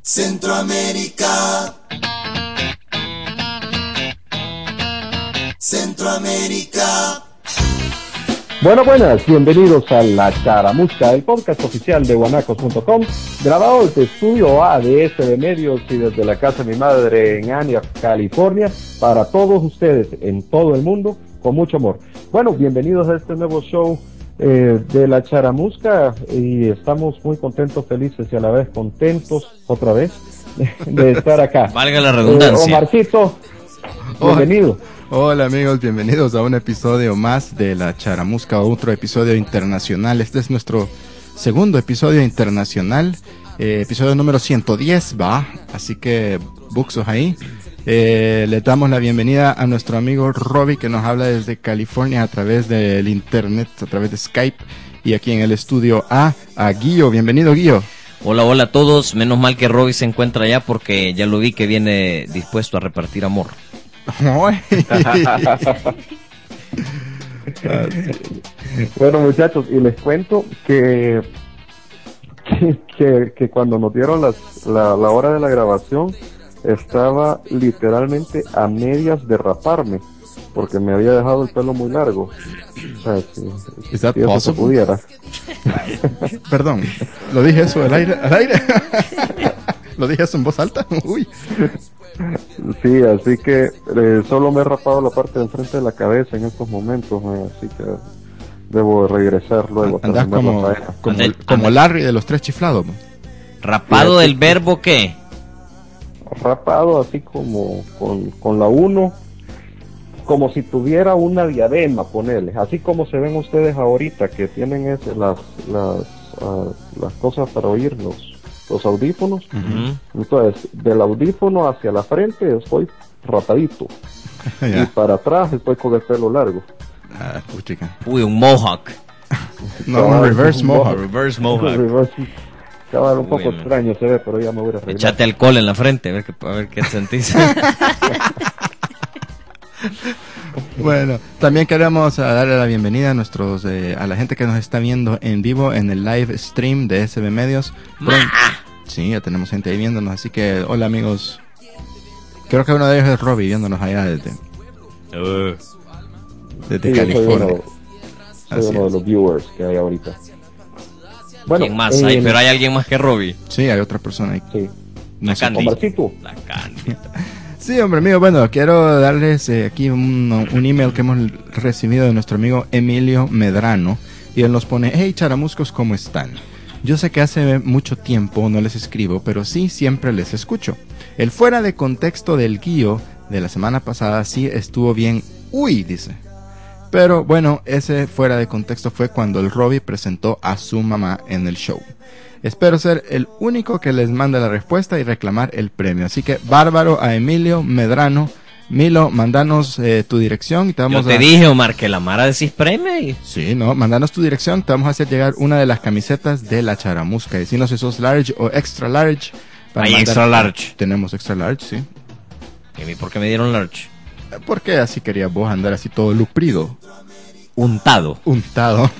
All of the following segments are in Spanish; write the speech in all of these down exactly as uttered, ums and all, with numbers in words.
Centroamérica. Centroamérica. Bueno, buenas, bienvenidos a La Charamusca, el podcast oficial de guanacos punto com, grabado desde Estudio A de S B Medios y desde la casa de mi madre en Anaheim, California, para todos ustedes en todo el mundo, con mucho amor. Bueno, bienvenidos a este nuevo show eh, de La Charamusca y estamos muy contentos, felices y a la vez contentos, otra vez, de estar acá. Valga la redundancia. Eh, Omarcito, bienvenido. Hola amigos, bienvenidos a un episodio más de La Charamusca, otro episodio internacional. Este es nuestro segundo episodio internacional, eh, episodio número ciento diez, va, así que buxos ahí. Eh, le damos la bienvenida a nuestro amigo Robbie, que nos habla desde California a través del internet, a través de Skype, y aquí en el estudio A, a Guillo. Bienvenido, Guillo. Hola, hola a todos. Menos mal que Robbie se encuentra allá porque ya lo vi que viene dispuesto a repartir amor. Bueno, muchachos, y les cuento que que, que, que cuando nos dieron las, la, la hora de la grabación estaba literalmente a medias de raparme porque me había dejado el pelo muy largo. O sea, si, si ¿Es that eso possible? se pudiera. Perdón, lo dije eso al aire, al aire. Lo dije eso en voz alta. Uy. Sí, así que eh, solo me he rapado la parte de enfrente de la cabeza en estos momentos, eh, así que debo regresar luego. Andás como, como, Andel, como andel. Larry de los tres chiflados. ¿Rapado Sí, del verbo qué? Rapado así como con, con la uno, como si tuviera una diadema, ponerle, así como se ven ustedes ahorita que tienen ese, las las uh, las cosas para oírnos. Los audífonos, Uh-huh. entonces del audífono hacia la frente estoy rapadito y para atrás estoy con el pelo largo. Ah, puchica. Uy, un mohawk. No, un reverse mohawk. Reverse mohawk. Reverse. Cabal, un Muy poco bien. extraño se ve, pero ya me voy a arreglar. Echate alcohol en la frente, a ver qué, a ver qué sentís. Bueno, también queremos uh, darle la bienvenida a nuestros eh, a la gente que nos está viendo en vivo en el live stream de S B Medios. Pron- sí, ya tenemos gente ahí viéndonos, así que hola amigos. Creo que uno de ellos es Robbie viéndonos allá desde, Uh, desde Sí, yo soy California. uno, soy Así uno de es. los viewers que hay ahorita. Bueno, ¿Quién más eh, hay? Pero hay alguien más que Robbie. Sí, hay otra persona ahí. Sí. No La sé. Candy. Omarcito. La Candy. Sí, hombre mío, bueno, quiero darles eh, aquí un, un email que hemos recibido de nuestro amigo Emilio Medrano, y él nos pone: hey charamuscos, ¿cómo están? Yo sé que hace mucho tiempo no les escribo, pero sí siempre les escucho. El fuera de contexto del guío de la semana pasada sí estuvo bien, uy, dice. Pero bueno, ese fuera de contexto fue cuando el Robbie presentó a su mamá en el show. Espero ser el único que les manda la respuesta y reclamar el premio. Así que bárbaro a Emilio Medrano. Milo, mandanos eh, tu dirección y te vamos Yo te a... dije, Omar, que la Mara decís premio y... Sí, no, mandanos tu dirección, te vamos a hacer llegar una de las camisetas de La Charamusca. Decinos si sos large o extra large. para Hay mandar- extra large. Tenemos extra large, sí. ¿Y a mí por qué me dieron large? ¿Por qué así querías vos andar así todo luprido? Untado. Untado.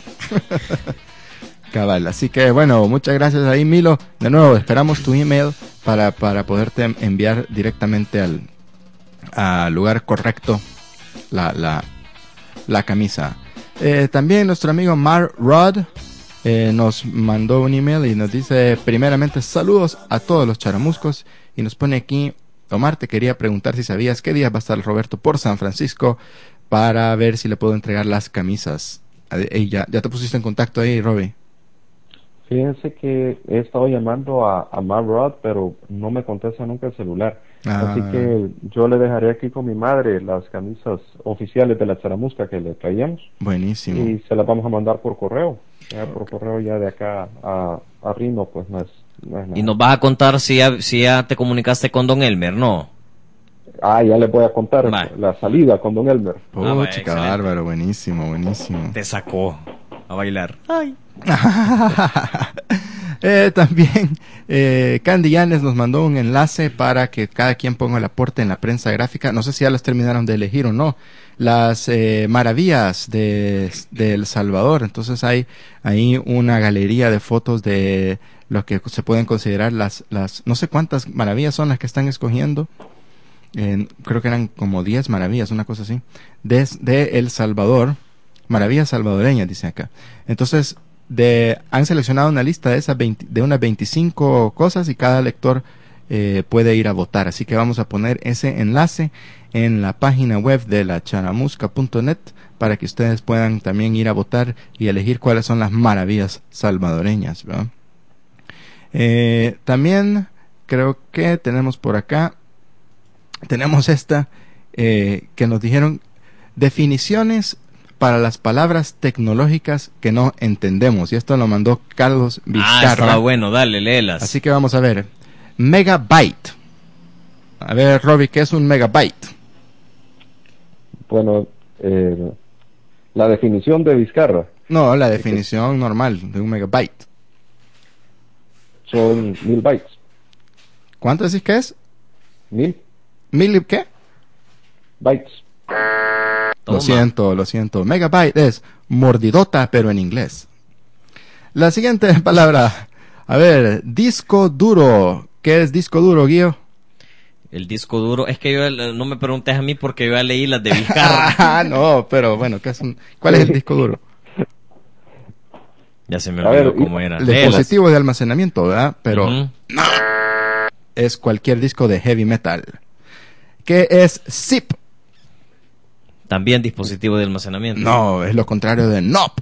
Cabal, así que bueno, muchas gracias ahí, Milo. De nuevo, esperamos tu email para, para poderte enviar directamente al, al lugar correcto la, la, la camisa. Eh, también nuestro amigo Mar Rod eh, nos mandó un email y nos dice: primeramente, saludos a todos los charamuscos, y nos pone aquí: Omar, te quería preguntar si sabías qué día va a estar Roberto por San Francisco para ver si le puedo entregar las camisas. Eh, ya, ya te pusiste en contacto ahí, Robbie. Fíjense que he estado llamando a, a Matt Rod, pero no me contesta nunca el celular. Ah. Así que yo le dejaré aquí con mi madre las camisas oficiales de la Charamusca que le traíamos Buenísimo. y se las vamos a mandar por correo. Ya por correo ya de acá a, a Rino, pues no es, no es nada. Y nos vas a contar si ya, si ya te comunicaste con Don Elmer, ¿no? Ah, ya les voy a contar Vale. la salida con Don Elmer. Oh, Ah, vaya, chica, excelente. bárbaro, buenísimo, buenísimo. Te sacó a bailar. Eh, también eh, Candy Yanes nos mandó un enlace para que cada quien ponga el aporte en la prensa gráfica. No sé si ya las terminaron de elegir o no. Las eh, maravillas de, de El Salvador. Entonces hay ahí una galería de fotos de lo que se pueden considerar las, las no sé cuántas maravillas son las que están escogiendo. Eh, creo que eran como diez maravillas, una cosa así. De, de El Salvador. Maravillas salvadoreñas, dice acá. Entonces, de, han seleccionado una lista de esas veinte, de unas veinticinco cosas y cada lector eh, puede ir a votar. Así que vamos a poner ese enlace en la página web de la charamusca punto net para que ustedes puedan también ir a votar y elegir cuáles son las maravillas salvadoreñas, ¿verdad? Eh, también creo que tenemos por acá, tenemos esta eh, que nos dijeron definiciones para las palabras tecnológicas que no entendemos. Y esto lo mandó Carlos Vizcarra. Ah, estaba bueno, dale, léelas. Así que vamos a ver. Megabyte. A ver, Robbie, ¿qué es un megabyte? Bueno, eh, la definición de Vizcarra. No, la definición normal de un megabyte. Son mil bytes. ¿Cuánto decís que es? Mil ¿Mil qué? bytes. Lo Toma. siento, lo siento. Megabyte es mordidota, pero en inglés. La siguiente palabra. A ver, disco duro. ¿Qué es disco duro, Guío? El disco duro, es que yo eh, no me preguntes a mí porque yo ya leí las de Vizcarra. Ah, no, pero bueno, ¿qué es un, ¿cuál es el disco duro? Ya se me A olvidó ver, cómo era. El Léelas. dispositivo de almacenamiento, ¿verdad? Pero Ujú. es cualquier disco de heavy metal. ¿Qué es zip? También dispositivo de almacenamiento. No, es lo contrario de nop.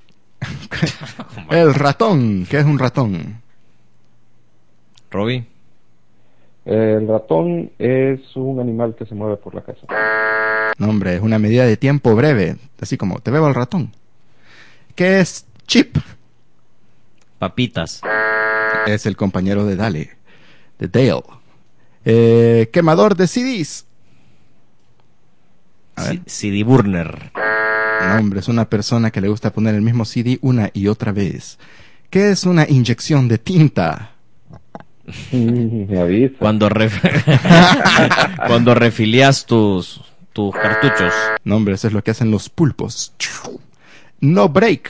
El ratón. ¿Qué es un ratón? Robbie. El ratón es un animal que se mueve por la casa. No, hombre, es una medida de tiempo breve. Así como, te veo al ratón. ¿Qué es chip? Papitas. Es el compañero de Dale. De Dale. Eh, quemador de C Ds. A ver. C- C D Burner. No, hombre, es una persona que le gusta poner el mismo C D una y otra vez. ¿Qué es una inyección de tinta? Me avisa. Cuando ref... cuando refilias tus tus cartuchos. No, hombre, eso es lo que hacen los pulpos. No break.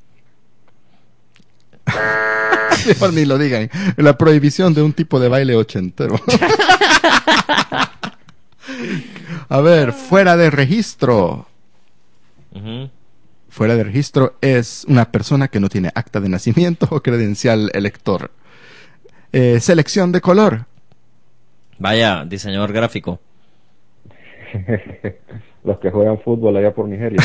Mejor ni lo digan. La prohibición de un tipo de baile ochentero. A ver, fuera de registro. Ujú. Fuera de registro es una persona que no tiene acta de nacimiento o credencial elector. Eh, selección de color. Vaya, diseñador gráfico. Los que juegan fútbol allá por Nigeria.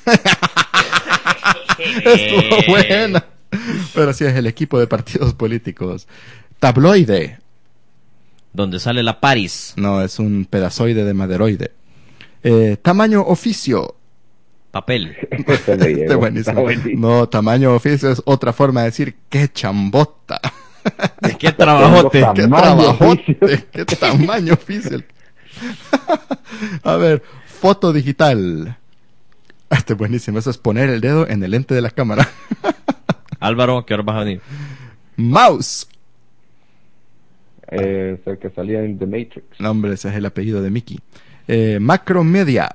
Estuvo buena. Pero sí es el equipo de partidos políticos. Tabloide. Donde sale la Paris. No, es un pedazoide de maderoide. Eh, tamaño oficio. Papel. Este me llegó. Este buenísimo. Está buenísimo. No, tamaño oficio es otra forma de decir qué chambota. ¿Qué trabajote? Tengo Qué Tamaño trabajote. oficio. Qué tamaño oficio. A ver, foto digital. Este es buenísimo. Eso es poner el dedo en el lente de la cámara. Álvaro, ¿qué hora vas a venir? Mouse. Eh, es el que salía en The Matrix. No, hombre, ese es el apellido de Mickey. Eh, macromedia.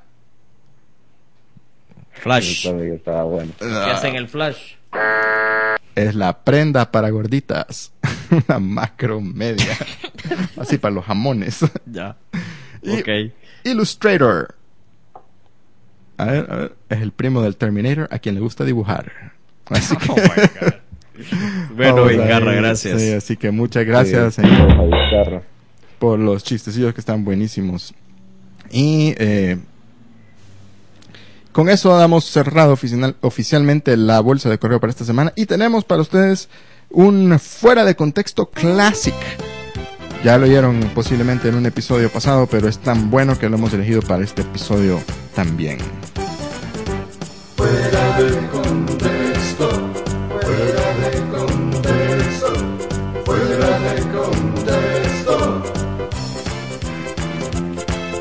Flash. También estaba bueno. ¿Qué hacen el flash? Es la prenda para gorditas. Una macromedia. Así para los jamones. Ya. Y- Ok. Illustrator. A ver, a ver. Es el primo del Terminator a quien le gusta dibujar. Así que, Oh my God. Bueno, vamos Vizcarra, ahí. gracias. Sí, así que muchas gracias Sí, señor, a Vizcarra. por los chistecillos que están buenísimos. Y eh, con eso damos cerrado oficial- oficialmente la bolsa de correo para esta semana. Y tenemos para ustedes un fuera de contexto classic. Ya lo oyeron posiblemente en un episodio pasado, pero es tan bueno que lo hemos elegido para este episodio también. Fuera de contexto, fuera de contexto, fuera de contexto.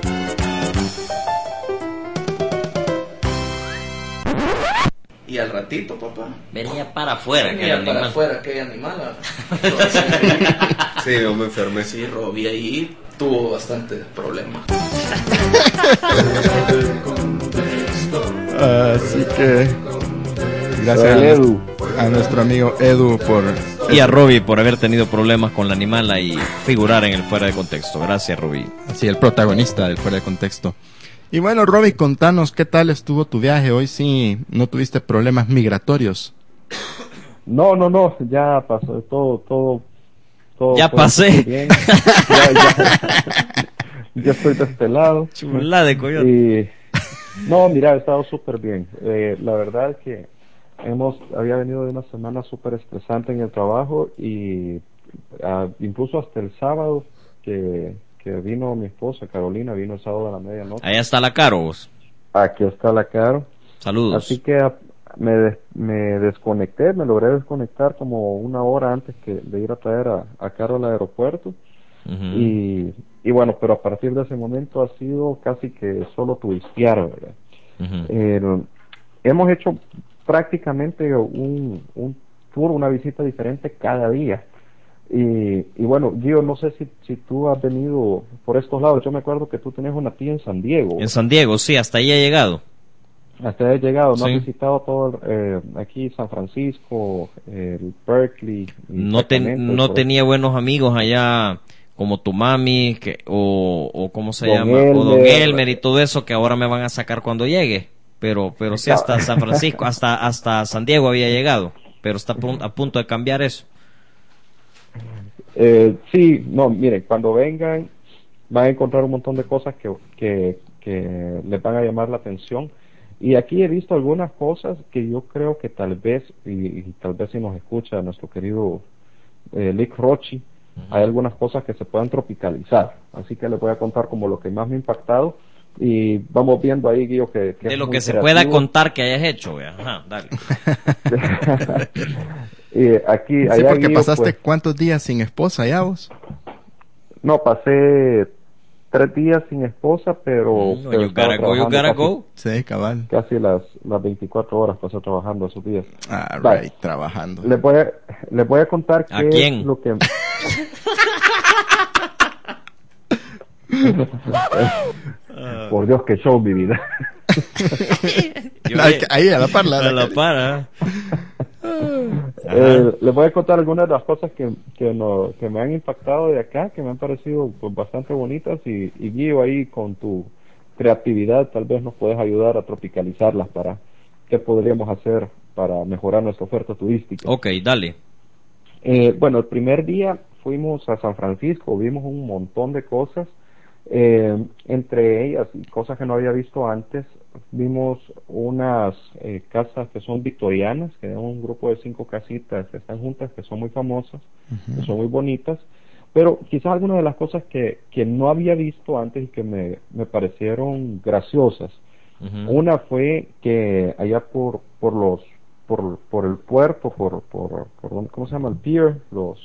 Y al ratito tantito, papá. Venía para afuera. Venía aquel para animal. afuera aquel animal. Sí, yo me enfermé. Sí, Robbie ahí tuvo bastantes problemas. Así que gracias El a, Edu. a nuestro amigo Edu por Y a Robbie por haber tenido problemas con la animala y figurar en el fuera de contexto. Gracias, Robbie. así el protagonista del fuera de contexto. Y bueno, Robbie, contanos qué tal estuvo tu viaje. Hoy sí no tuviste problemas migratorios. No, no, no, ya pasó todo, todo, todo. Ya fue pasé. bien. Ya, ya, ya estoy de este lado. Chula de coyote. Y no, mira, he estado súper bien. Eh, la verdad es que hemos, había venido de una semana súper estresante en el trabajo y ah, incluso hasta el sábado que, que vino mi esposa Carolina, vino el sábado a la medianoche. Allá está la Caro. Vos. Aquí está la Caro. Saludos. Así que ah, me, des- me desconecté, me logré desconectar como una hora antes que de ir a traer a, a Caro al aeropuerto. Ujú. Y, y bueno, pero a partir de ese momento ha sido casi que solo turistear, ¿verdad? Ujú. Eh, hemos hecho prácticamente un, un tour, una visita diferente cada día. Y, y bueno, Gio, no sé si, si tú has venido por estos lados. Yo me acuerdo que tú tenías una tía en San Diego. En San Diego, sí, hasta ahí ha llegado. Hasta has llegado, ¿no? Sí. Has visitado todo eh, aquí San Francisco, el Berkeley. y No, ten- Sacramento, no por- tenía buenos amigos allá como tu mami que, o, o cómo se Don llama, o Don Elmer. Elmer y todo eso que ahora me van a sacar cuando llegue. Pero pero sí, hasta San Francisco, hasta hasta San Diego había llegado. Pero está a pun- a punto de cambiar eso. Eh, sí, no, miren, cuando vengan van a encontrar un montón de cosas que, que, que les van a llamar la atención. Y aquí he visto algunas cosas que yo creo que tal vez, y, y tal vez si nos escucha nuestro querido eh, Lick Rochi, hay algunas cosas que se puedan tropicalizar. Así que les voy a contar como lo que más me ha impactado. Y vamos viendo ahí, Guillo, que, que De es lo muy que se creativo. pueda contar que hayas hecho, vea. Ajá, dale. Y aquí, Sí, allá, porque Guillo, pasaste pues, cuántos días sin esposa ya vos. no, pasé tres días sin esposa, pero, Mm, pero you estaba gotta go, you trabajando gotta casi- go. Sí, cabal. Casi las, las veinticuatro horas pasé trabajando esos días. Ah, Vale. right, trabajando. Les voy a, les voy a contar ¿A qué quién? es lo que... Por Dios, que show, mi vida. Yo Ahí, vi- ahí, a la par, la- a la par, ¿ah? Eh, les voy a contar algunas de las cosas que, que, no- que me han impactado de acá, que me han parecido pues, bastante bonitas y, y Guío, ahí con tu creatividad tal vez nos puedes ayudar a tropicalizarlas para qué podríamos hacer para mejorar nuestra oferta turística. Ok, dale. Eh, bueno, el primer día fuimos a San Francisco, vimos un montón de cosas, eh, entre ellas, y cosas que no había visto antes, vimos unas eh, casas que son victorianas, que es un grupo de cinco casitas que están juntas, que son muy famosas, que son muy bonitas, pero quizás algunas de las cosas que, que no había visto antes y que me, me parecieron graciosas. Ujú. Una fue que allá por por los por, por el puerto, por, por, por ¿dónde- ¿cómo se llama? El pier, los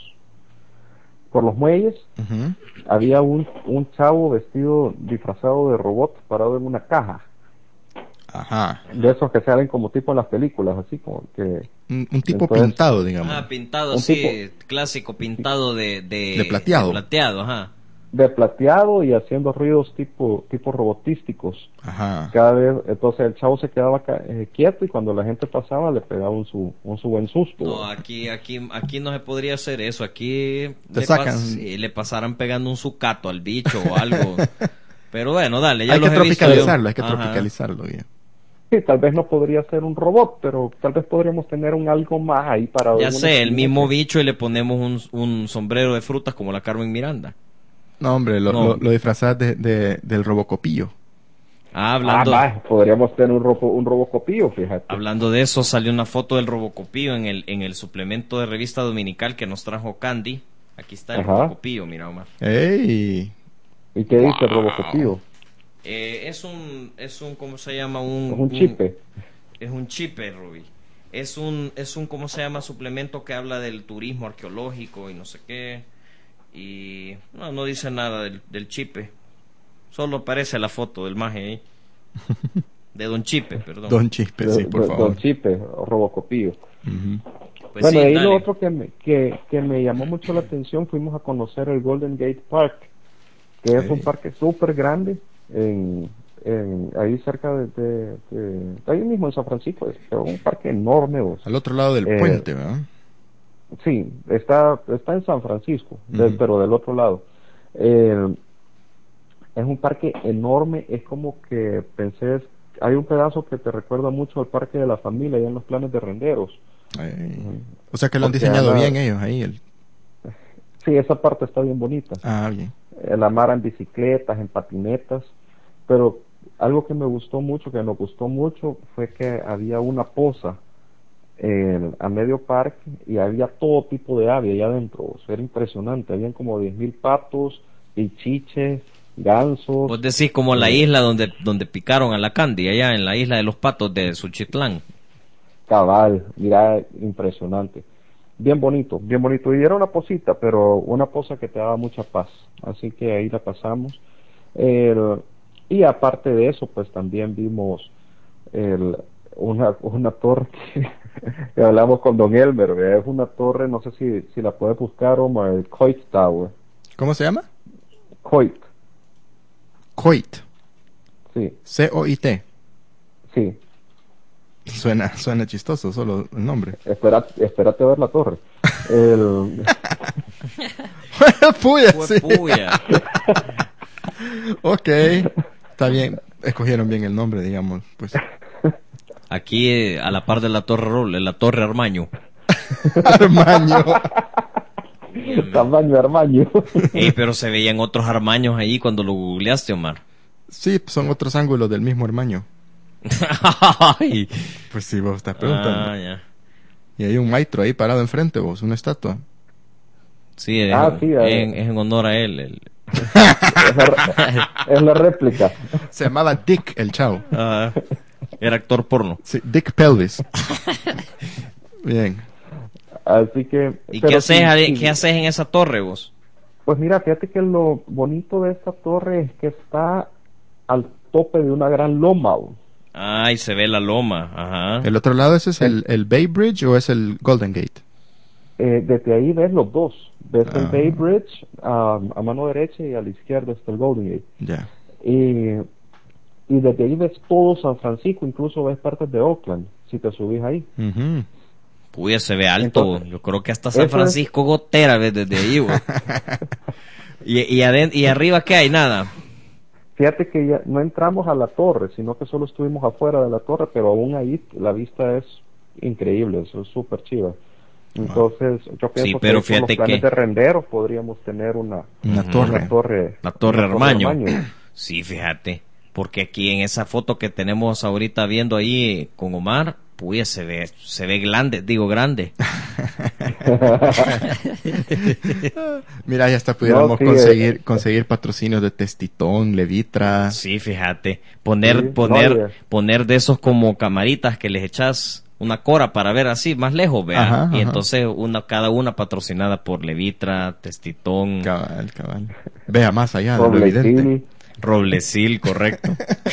por los muelles, Ujú. había un, un chavo vestido, disfrazado de robot, parado en una caja, Ajá. de esos que salen como tipo en las películas, así como que... Un, un tipo Entonces- pintado, digamos. Ah, pintado Un así, tipo- clásico, pintado de, de... De plateado. de plateado, ajá. de plateado y haciendo ruidos tipo tipo robotísticos. Ajá. Cada vez, entonces el chavo se quedaba ca- eh, quieto y cuando la gente pasaba le pegaba un su, un su buen susto. No, aquí, aquí, aquí no se podría hacer eso. Aquí Te le, sacan. sí, le pasarán pegando un sucato al bicho o algo. Pero bueno, dale, ya Hay que los he visto yo. tropicalizarlo, hay que Ajá. tropicalizarlo. ya. Sí, tal vez no podría ser un robot, pero tal vez podríamos tener un algo más ahí para... Ya una sé, el esquina mismo que- bicho y le ponemos un, un sombrero de frutas como la Carmen Miranda. No, hombre, lo, No. lo, lo disfrazás de, de- del robocopillo. Ah, Ah, hablando, va, podríamos tener un, robo, un robocopillo, fíjate. hablando de eso, salió una foto del Robocopío en el, en el suplemento de revista dominical que nos trajo Candy. Aquí está el Ajá. Robocopío, mira Omar. ¡Ey! ¿Y qué dice el robocopillo? Eh, es un, es un, ¿cómo se llama? Un, Es un chipe. Es un chipe, Ruby. Es un, es un, ¿cómo se llama? Suplemento que habla del turismo arqueológico y no sé qué. Y no, no dice nada del, del chipe. Solo aparece la foto del maje ahí. De Don Chipe, perdón. Don Chispe, sí, por Don- favor. Don Chipe, Robocopillo. Ujú. Pues bueno, sí, ahí dale. lo otro que me, que, que me llamó mucho la atención, fuimos a conocer el Golden Gate Park, que es Ok. un parque súper grande, en, en, ahí cerca de, de, de- ahí mismo en San Francisco, es un parque enorme. O sea, Al otro lado del Eh, puente, ¿verdad? sí, está, está en San Francisco, de- Ujú. pero del otro lado. Eh, es un parque enorme, es como que pensé, hay un pedazo que te recuerda mucho al Parque de la Familia, allá en los Planes de Renderos. Ay. O sea que lo han Porque diseñado anda- bien ellos ahí. El... Sí, esa parte está bien bonita. Ah, bien. Eh, la mar en bicicletas, en patinetas, pero algo que me gustó mucho, que nos gustó mucho, fue que había una poza eh, a medio parque y había todo tipo de ave allá adentro. O sea, era impresionante, habían como diez mil patos, pichiches, gansos. Vos decís como la eh, isla donde, donde picaron a la Candy, allá en la isla de los patos de Suchitlán. cabal, mira, impresionante. Bien bonito, bien bonito. Y era una posita, pero una poza que te daba mucha paz. Así que ahí la pasamos. El- y aparte de eso, pues también vimos el, una, una torre que, que hablamos con Don Elmer. ¿Ve? Es una torre, no sé si, si la puedes buscar, Omar, el Coit Tower. ¿Cómo se llama? Coit, Coit. sí, C O I T. sí. Suena, suena chistoso solo el nombre. Espera, espérate a ver la torre. El, Puya, Fue sí. puya. Ok. Está bien. Escogieron bien el nombre, digamos. Pues. Aquí eh, a la par de la Torre Roble, la Torre Armaño. Armaño. tamaño armaño. Ey, pero se veían otros armaños ahí cuando lo googleaste, Omar. Sí, son otros ángulos del mismo Armaño. Ay. Pues sí, vos estás preguntando. Ah, ya. Y hay un maestro ahí parado enfrente, vos, una estatua. Sí, es, Ah, sí, en, eh. es en honor a él. el- Es la, es la réplica. Se llamaba Dick el chavo. Ah, era actor porno. Sí, Dick Pelvis. Bien. Así que. ¿Y pero qué haces, sí, ahí- sí. qué haces en esa torre vos? Pues mira, fíjate que lo bonito de esta torre es que está al tope de una gran loma. ¿o? Ay, se ve la loma. Ajá. ¿El otro lado ese es el, el Bay Bridge o es el Golden Gate? Eh, desde ahí ves los dos. Ves el Ah. Bay Bridge a, a mano derecha y a la izquierda está el Golden Gate. Ya. Y, y desde ahí ves todo San Francisco, incluso ves partes de Oakland, si te subís ahí. Ujú. Puya, se ve alto. Entonces, Yo creo que hasta San eso es- Francisco gotera ves desde ahí, vos. y, y, aden- y arriba, ¿qué hay? Nada. Fíjate que ya no entramos a la torre, sino que solo estuvimos afuera de la torre, pero aún ahí la vista es increíble, eso es súper chiva. Entonces, yo pienso Sí, pero que por los fíjate planes que- de renderos podríamos tener una, Una Ujú. torre. una torre. La Torre una Armaño. Armaño. Sí, fíjate. Porque aquí en esa foto que tenemos ahorita viendo ahí con Omar, pues se ve, se ve grande, digo grande. Mira, ya hasta pudiéramos No, sí, conseguir eh. conseguir patrocinios de Testitón, Levitra. Sí, fíjate. Poner, Sí, poner, no, ya. poner de esos como camaritas que les echas una cora para ver así más lejos, vea. Ajá, y ajá. entonces una, cada una patrocinada por Levitra, Testitón, Cabal, cabal. Vea más allá de lo evidente. Roblecil. Roblecil, correcto.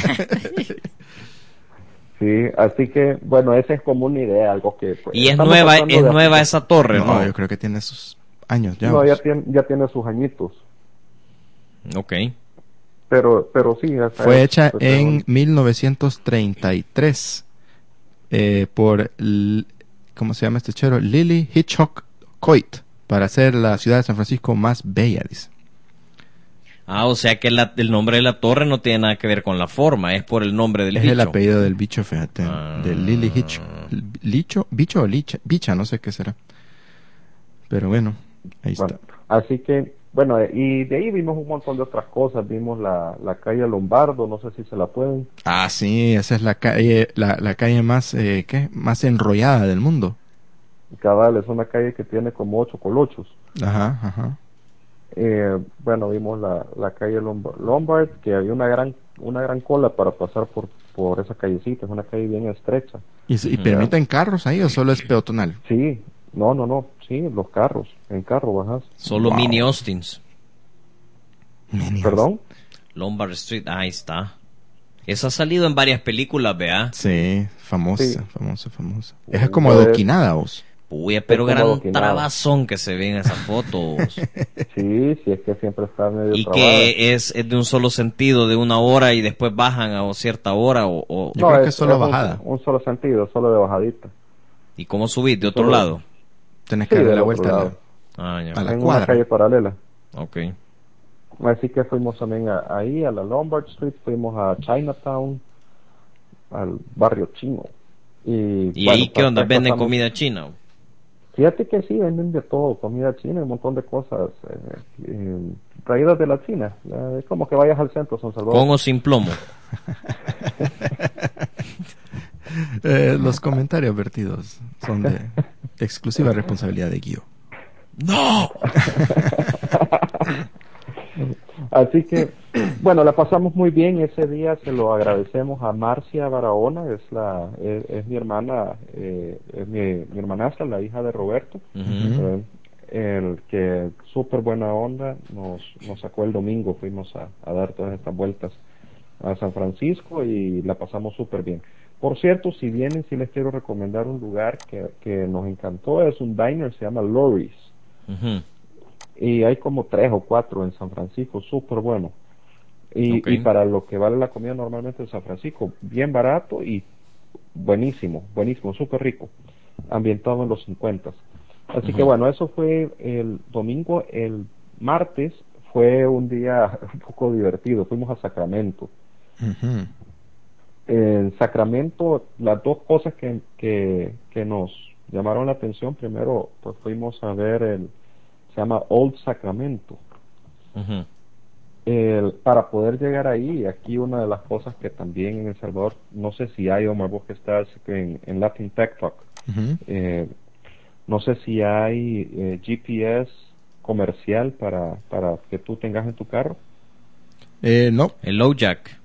Sí, así que, bueno, esa es como una idea, algo que... pues, Y es estamos nueva, tratando es de nueva hacer. esa torre, No, ¿no? yo creo que tiene sus años ya. No, ya vos. tiene, ya tiene sus añitos, Ok. pero, pero sí. esa Fue es, hecha pues, en bueno. mil novecientos treinta y tres eh, por, L- ¿cómo se llama este chero? Lily Hitchcock Coit, para hacer la ciudad de San Francisco más bella, dice. Ah, o sea que la- el nombre de la torre no tiene nada que ver con la forma, es por el nombre del Es bicho. el apellido del bicho, fíjate. Ah. De Lily Hitch. ¿Licho? ¿Bicho o licha? Bicha, no sé qué será. Pero bueno, ahí Bueno, está. así que, bueno, eh, y de ahí vimos un montón de otras cosas. Vimos la, la calle Lombardo, no sé si se la pueden. Ah, sí, esa es la calle, la, la calle más, eh, ¿qué? Más enrollada del mundo. Cabal, es una calle que tiene como ocho colochos. Ajá, ajá. Eh, bueno, vimos la, la calle Lombard, Lombard, que había una gran una gran cola para pasar por, por esa callecita. Es una calle bien estrecha. ¿Y, y permiten carros ahí o solo es peatonal? Sí, no, no, no, sí, los carros, en carro bajas. Solo Wow. Mini Austins. Minions. ¿Perdón? Lombard Street, ahí está. Esa ha salido en varias películas, vea. Sí, famosa, Sí. famosa, famosa. Esa es como Pues- adoquinada, vos. Uy, pero como gran adoquinado. trabazón que se ve en esas fotos. Sí, sí, es que siempre está medio Y trabada. que es, es de un solo sentido, de una hora y después bajan a cierta hora o... o- Yo creo que es solo bajada. Un, un solo sentido, solo de bajadita. ¿Y cómo subir? ¿De otro Solo- lado? Tenés Sí, que darle del la otro vuelta a la, lado. Ah, ya. a la En cuadra. una calle paralela. Ok. Así que fuimos también a- ahí, a la Lombard Street, fuimos a Chinatown, al barrio chino. Y, ¿Y bueno, ahí qué pues, onda? pues, ¿Venden pasamos- comida china? Fíjate que sí, venden de todo, comida china, un montón de cosas eh, eh, traídas de la China. Eh, es como que vayas al centro, San Salvador. ¿Con o sin plomo? Eh, los comentarios vertidos son de exclusiva responsabilidad de Guío. ¡No! Así que, bueno, la pasamos muy bien ese día, se lo agradecemos a Marcia Barahona, es la es, es mi hermana, eh, es mi, mi hermanastra, la hija de Roberto, Ujú. eh, el que súper buena onda, nos, nos sacó el domingo, fuimos a, a dar todas estas vueltas a San Francisco y la pasamos súper bien. Por cierto, si vienen, sí les quiero recomendar un lugar que, que nos encantó, es un diner, se llama Lori's. Ujú. Y hay como tres o cuatro en San Francisco, súper bueno. Y, Ok. y para lo que vale la comida normalmente en San Francisco, bien barato y buenísimo, buenísimo, súper rico, ambientado en los cincuenta. Así Ujú. que bueno, eso fue el domingo. El martes fue un día un poco divertido, fuimos a Sacramento. Ujú. En Sacramento, las dos cosas que, que, que nos llamaron la atención, primero pues fuimos a ver el, se llama Old Sacramento. Ujú. El, para poder llegar ahí, aquí una de las cosas que también en El Salvador, no sé si hay, Omar, vos que estás en, en Latin Tech Talk, Ujú. eh, no sé si hay eh, G P S comercial para, para que tú tengas en tu carro. Eh, no, El low jack.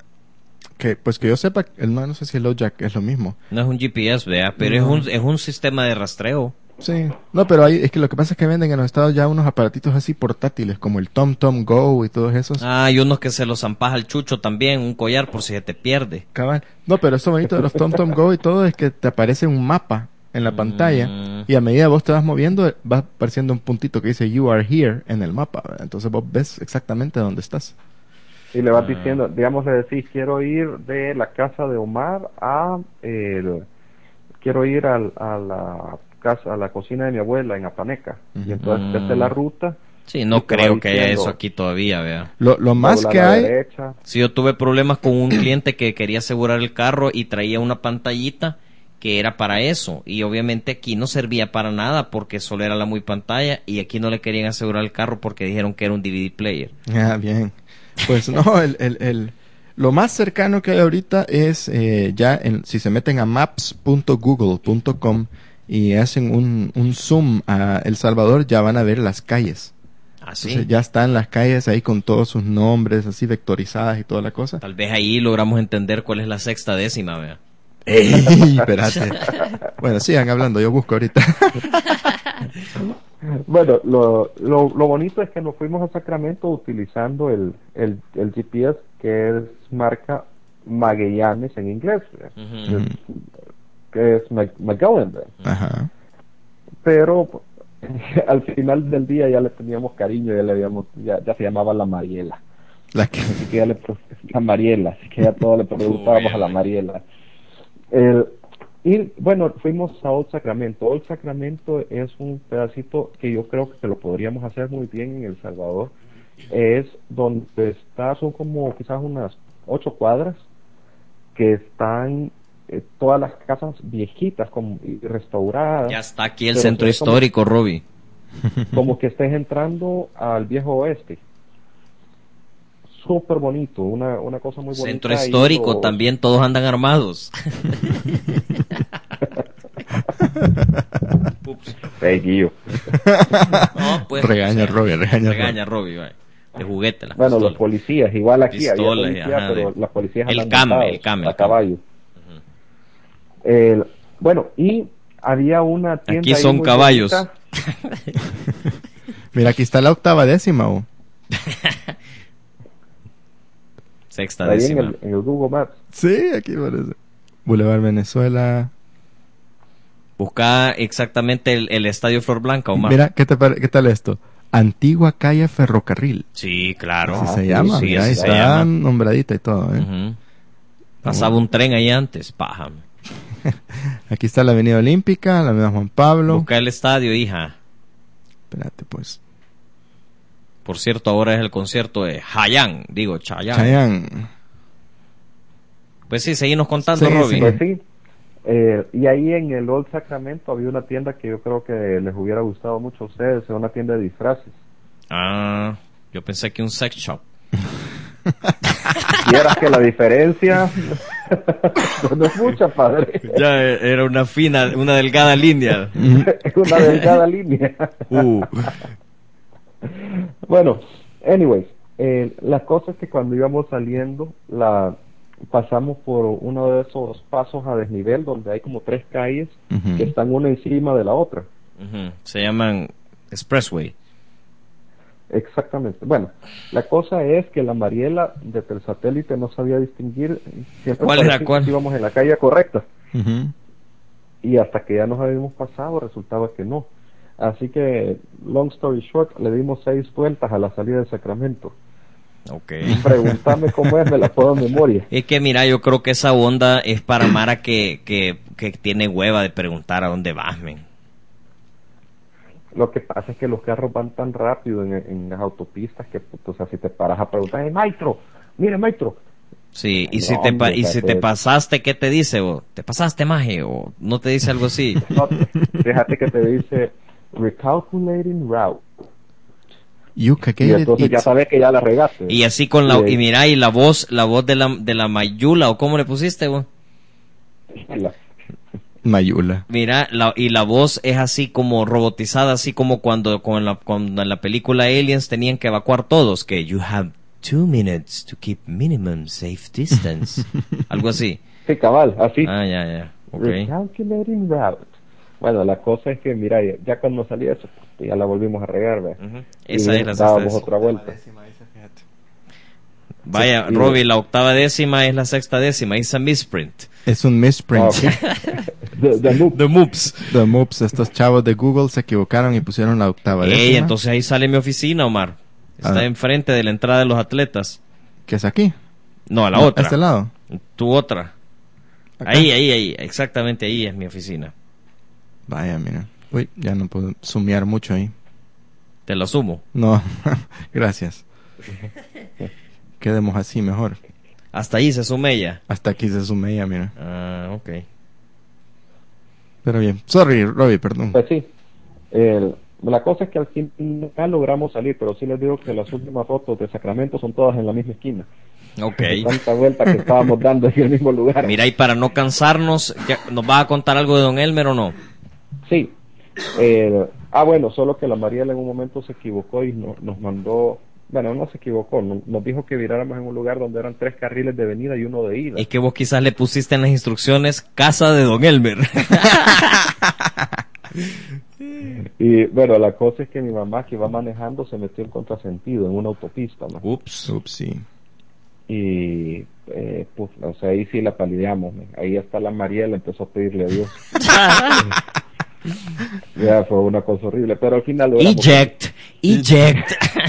que pues que yo sepa, el, no, no sé si el LoJack es lo mismo. No es un G P S, vea, pero es No. un es un sistema de rastreo. Sí, no, pero hay, es que lo que pasa es que venden en los estados ya unos aparatitos así portátiles, como el TomTom Go y todos esos. Ah, hay unos que se los zampaja al chucho también, un collar por si se te pierde. Cabal. No, pero esto bonito de los TomTom Go y todo es que te aparece un mapa en la Mm. pantalla y a medida vos te vas moviendo va apareciendo un puntito que dice You are here en el mapa, ¿verdad? Entonces vos ves exactamente dónde estás. Y le vas Ah. diciendo, digamos, le decís, quiero ir de la casa de Omar a el, quiero ir al, a la casa, a la cocina de mi abuela en Apaneca. Ujú. Y entonces te hace la ruta. Sí, y no te va creo que haya diciendo, eso aquí todavía, vea. Lo, lo más dobla que a la hay, derecha. Si yo tuve problemas con un cliente que quería asegurar el carro y traía una pantallita que era para eso, y obviamente aquí no servía para nada porque solo era la muy pantalla, y aquí no le querían asegurar el carro porque dijeron que era un D V D player. ah, bien, pues no, el, el, el, lo más cercano que hay ahorita es eh, ya en, si se meten a maps punto google punto com y hacen un, un zoom a El Salvador, ya van a ver las calles. Así. Entonces ya están las calles ahí con todos sus nombres así vectorizadas y toda la cosa. Tal vez ahí logramos entender cuál es la sexta décima, vea. ¡Ey! Espérate. Bueno, sigan hablando, yo busco ahorita. Bueno, lo, lo, lo bonito es que nos fuimos a Sacramento utilizando el, el, el G P S que es marca Magallanes en inglés, Ujú. es- que es Mag- Magellan, ¿verdad? Ajá. Pero al final del día ya le teníamos cariño, ya le habíamos, ya, ya se llamaba la Mariela, La que... así que ya le la Mariela, así que ya todo le preguntábamos a la Mariela. El, y bueno, fuimos a Old Sacramento. Old Sacramento es un pedacito que yo creo que lo podríamos hacer muy bien en El Salvador. Es donde está, son como quizás unas ocho cuadras que están eh, todas las casas viejitas como y restauradas. Ya está aquí el Pero centro se ve como- histórico, Robbie. Como que estés entrando al viejo oeste. Súper bonito, una, una cosa muy bonita. Centro y histórico, los- también todos andan armados. Ups. Hey, Guillo. No, pues, Regaña, o sea, Robbie, regaña, Regaña, Robbie, vaya. De juguete la Bueno, los pistola. policías, igual aquí Pistolas, había policía, ajá, pero de- las policías el andan cam, montados el cam, el a cam. caballo. El- bueno, y había una tienda Aquí ahí son muy caballos. bonita. Mira, aquí está la octava décima. ¿O? Sexta Ahí en décima. el, en el Google Maps. Sí, aquí parece. Boulevard Venezuela. Busca exactamente el, el estadio Flor Blanca, Omar. Mira, ¿qué, te pare- ¿qué tal esto? Antigua calle Ferrocarril. Sí, claro. Así Ah, se sí, llama, sí, mira, así ahí se está llama. nombradita y todo, ¿eh? Ujú. Pasaba un tren ahí antes, paja. Aquí está la Avenida Olímpica, la Avenida Juan Pablo. Busca el estadio, hija. Espérate, pues. Por cierto, ahora es el concierto de Chayanne, digo Chayanne. Chayanne. Pues sí, seguimos contando, Sí, Robin. sí. Pues sí. Eh, y ahí en el Old Sacramento había una tienda que yo creo que les hubiera gustado mucho a ustedes, una tienda de disfraces. Ah, yo pensé que un sex shop. Y era que la diferencia no es mucha, padre. Ya era una fina, una delgada línea. Es una delgada línea. Uh, Bueno, anyways, eh, la cosa es que cuando íbamos saliendo, la pasamos por uno de esos pasos a desnivel donde hay como tres calles Ujú. que están una encima de la otra. ujú. Se llaman Expressway. Exactamente. Bueno, la cosa es que la Mariela desde el satélite no sabía distinguir. Siempre ¿Cuál era parecía cuál? que íbamos en la calle correcta. Ujú. Y hasta que ya nos habíamos pasado, resultaba que no. Así que, long story short, le dimos seis vueltas a la salida de Sacramento. Ok. Preguntame cómo es, me la puedo de memoria. Es que mira, yo creo que esa onda es para Mara que, que, que tiene hueva de preguntar a dónde vas, men. Lo que pasa es que los carros van tan rápido en, en las autopistas que, puto, o sea, si te paras a preguntar, hey, maestro, mire, maestro. Sí, y No, si te pa- hombre, y o sea, si te te- pasaste, ¿qué te dice? O, ¿te pasaste, maje? O no te dice algo así. No, fíjate que te dice, recalculating route. You Y cagated entonces it. ya sabes que ya la regaste. Y así con la, Y- y mira, y la voz, la voz de la, de la Mayula, o cómo le pusiste, vos. La- Mayula. Mira, la, y la voz es así como robotizada, así como cuando, con la, cuando en la película Aliens tenían que evacuar todos, que you have two minutes to keep minimum safe distance. Algo así. Sí, cabal, así. Ah, ya, ya. Ok. Recalculating route. Bueno, la cosa es que, mira, ya, ya cuando salí eso, pues, ya la volvimos a regar, ¿ve? Ujú. Y Esa es la sexta dábamos décima. otra vuelta. Vaya, Sí. Robbie, la octava décima es la sexta décima, es a misprint. Es un misprint. Ah, ok. The, the loop. The Moops. The Moops, estos chavos de Google se equivocaron y pusieron la octava Ey, décima. entonces ahí sale mi oficina, Omar. Está Ah. enfrente de la entrada de los atletas. ¿Qué es aquí? No, a la No, otra. ¿a este lado? Tu otra. Acá. Ahí, ahí, ahí. Exactamente ahí es mi oficina. Vaya, mira. Uy, ya no puedo sumear mucho ahí. Te lo asumo. No, gracias. Quedemos así mejor. Hasta ahí se sume ella. Hasta aquí se sume ya, mira. Ah, ok. Pero bien. Sorry, Robbie, perdón. Pues sí. El- la cosa es que al final logramos salir, pero sí les digo que las últimas fotos de Sacramento son todas en la misma esquina. Ok. De tanta vuelta que estábamos dando en el mismo lugar. Mira, y para no cansarnos, ya- ¿nos vas a contar algo de Don Elmer o no? Sí. Eh, ah, bueno, solo que la Mariela en un momento se equivocó y no- nos mandó, bueno, no se equivocó, no- nos dijo que viráramos en un lugar donde eran tres carriles de venida y uno de ida. Es que vos quizás le pusiste en las instrucciones casa de Don Elmer. Y bueno, la cosa es que mi mamá que iba manejando se metió en contrasentido en una autopista, ¿no? Ups. Ups, sí. Y eh, pues, o sea, ahí sí la palideamos, ¿no? Ahí hasta la Mariela empezó a pedirle a Dios. Ya fue una cosa horrible, pero al final logramos- Eject. Eject.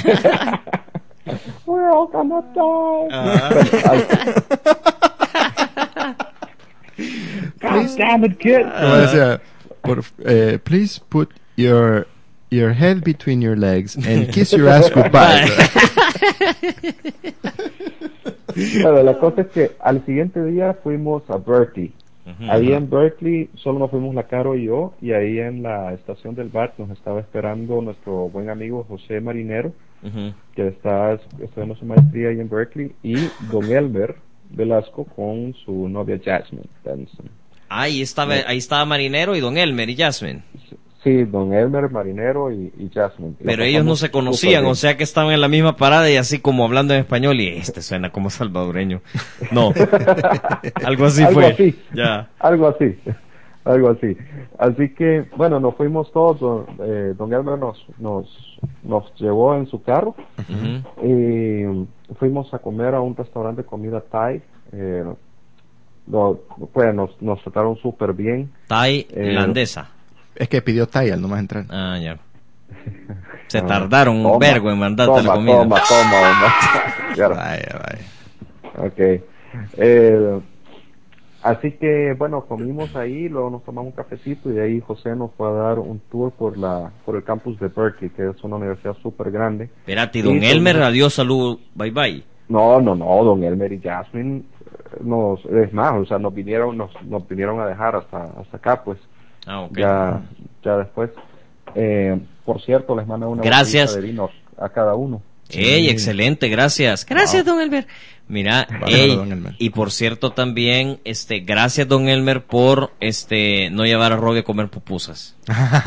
We're all gonna die. Ah. God damn it, kid. Como decía, por, eh, please put your your head between your legs and kiss your ass goodbye. Bueno, la cosa es que al siguiente día fuimos a Berkeley. Ahí en Berkeley solo nos fuimos la Caro y yo, y ahí en la estación del B A R T nos estaba esperando nuestro buen amigo José Marinero, Ujú. que está estudiando su maestría ahí en Berkeley, y don Elmer Velasco con su novia Jasmine Benson. Ahí estaba, ahí estaba Marinero y Don Elmer y Jasmine. Sí, don Elmer Marinero y, y Jasmine. La Pero ellos no pasamos se súper conocían, bien. o sea que estaban en la misma parada y así como hablando en español y este suena como salvadoreño. No. Algo así Algo fue. así. Ya. Algo así, algo así. Así que, bueno, nos fuimos todos, don, eh, don Elmer nos, nos, nos llevó en su carro Ujú. y fuimos a comer a un restaurante de comida Thai. Eh, lo- pues nos, nos trataron súper bien. Thai Eh, irlandesa. Es que pidió Thai al nomás entrar. Ah, ya. Se Ah, tardaron un toma, vergo en mandarte toma, la comida. Toma, toma, toma. Claro. Vaya, vaya. Ok. Eh, así que, bueno, comimos ahí, luego nos tomamos un cafecito y de ahí José nos fue a dar un tour por la por el campus de Berkeley, que es una universidad súper grande. Espérate, don Y Elmer, tomamos- adiós, salud, bye bye. No, no, no, don Elmer y Jasmine, eh, nos, es más, o sea, nos vinieron, nos, nos vinieron a dejar hasta, hasta acá, pues, Ah, ok. ya, ya después. Eh, por cierto, les mando una Gracias. botellita de vino a cada uno. Ey, excelente, gracias. Gracias, don Elmer. Mira, Bárbaro, ey, don Elmer. y por cierto también, este, gracias, don Elmer, por, este, no llevar a Robbie a comer pupusas.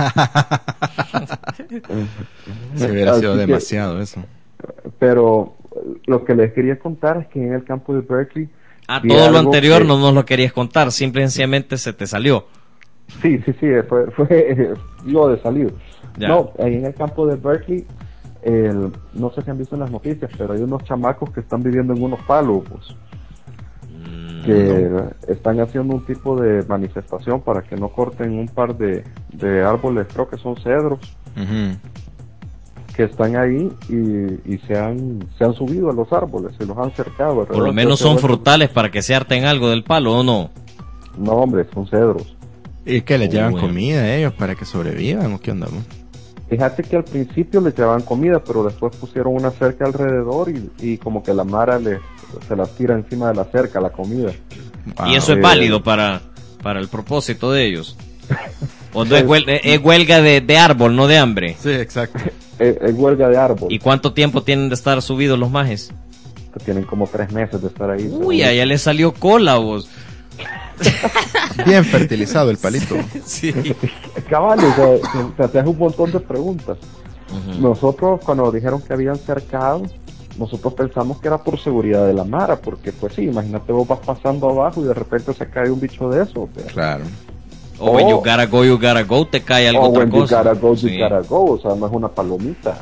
Si hubiera Así sido que- demasiado eso. Pero eh, lo que les quería contar es que en el campus de Berkeley... A vi todo lo algo anterior que- no nos lo querías contar, simple y sencillamente se te salió. Sí, sí, sí, fue, fue yo de salir. Ya. No, ahí en el campo de Berkeley, el, no sé si han visto en las noticias, pero hay unos chamacos que están viviendo en unos palos, pues, Mm, que están haciendo un tipo de manifestación para que no corten un par de, de árboles, creo que son cedros, Ujú. que están ahí y, y se han se han subido a los árboles, se los han cercado. Por lo menos son frutales para que se harten algo del palo, ¿o no? No, hombre, son cedros. ¿Y que les Oh, llevan bueno. comida a ellos para que sobrevivan o qué onda? ¿No? Fíjate que al principio les llevaban comida, pero después pusieron una cerca alrededor y, y como que la mara les, se las tira encima de la cerca, la comida. Ah, Y eso es eh, válido para, para el propósito de ellos. O no es, huel- es huelga de, de árbol, no de hambre. Sí, exacto. Es, es huelga de árbol, ¿Y cuánto tiempo tienen de estar subidos los majes? que tienen como tres meses de estar ahí. Uy, según- allá le salió cola, vos. Bien fertilizado el palito. Sí. Cabal, o sea, te- te haces un montón de preguntas. Ujú. Nosotros, cuando nos dijeron que habían cercado, nosotros pensamos que era por seguridad de la mara, porque pues sí, imagínate vos vas pasando abajo y de repente se cae un bicho de eso. o sea. Claro. O when you Oh. gotta go, you gotta go, te cae algo O otra when you cosa. gotta go, you Sí. gotta go, o sea, no es una palomita.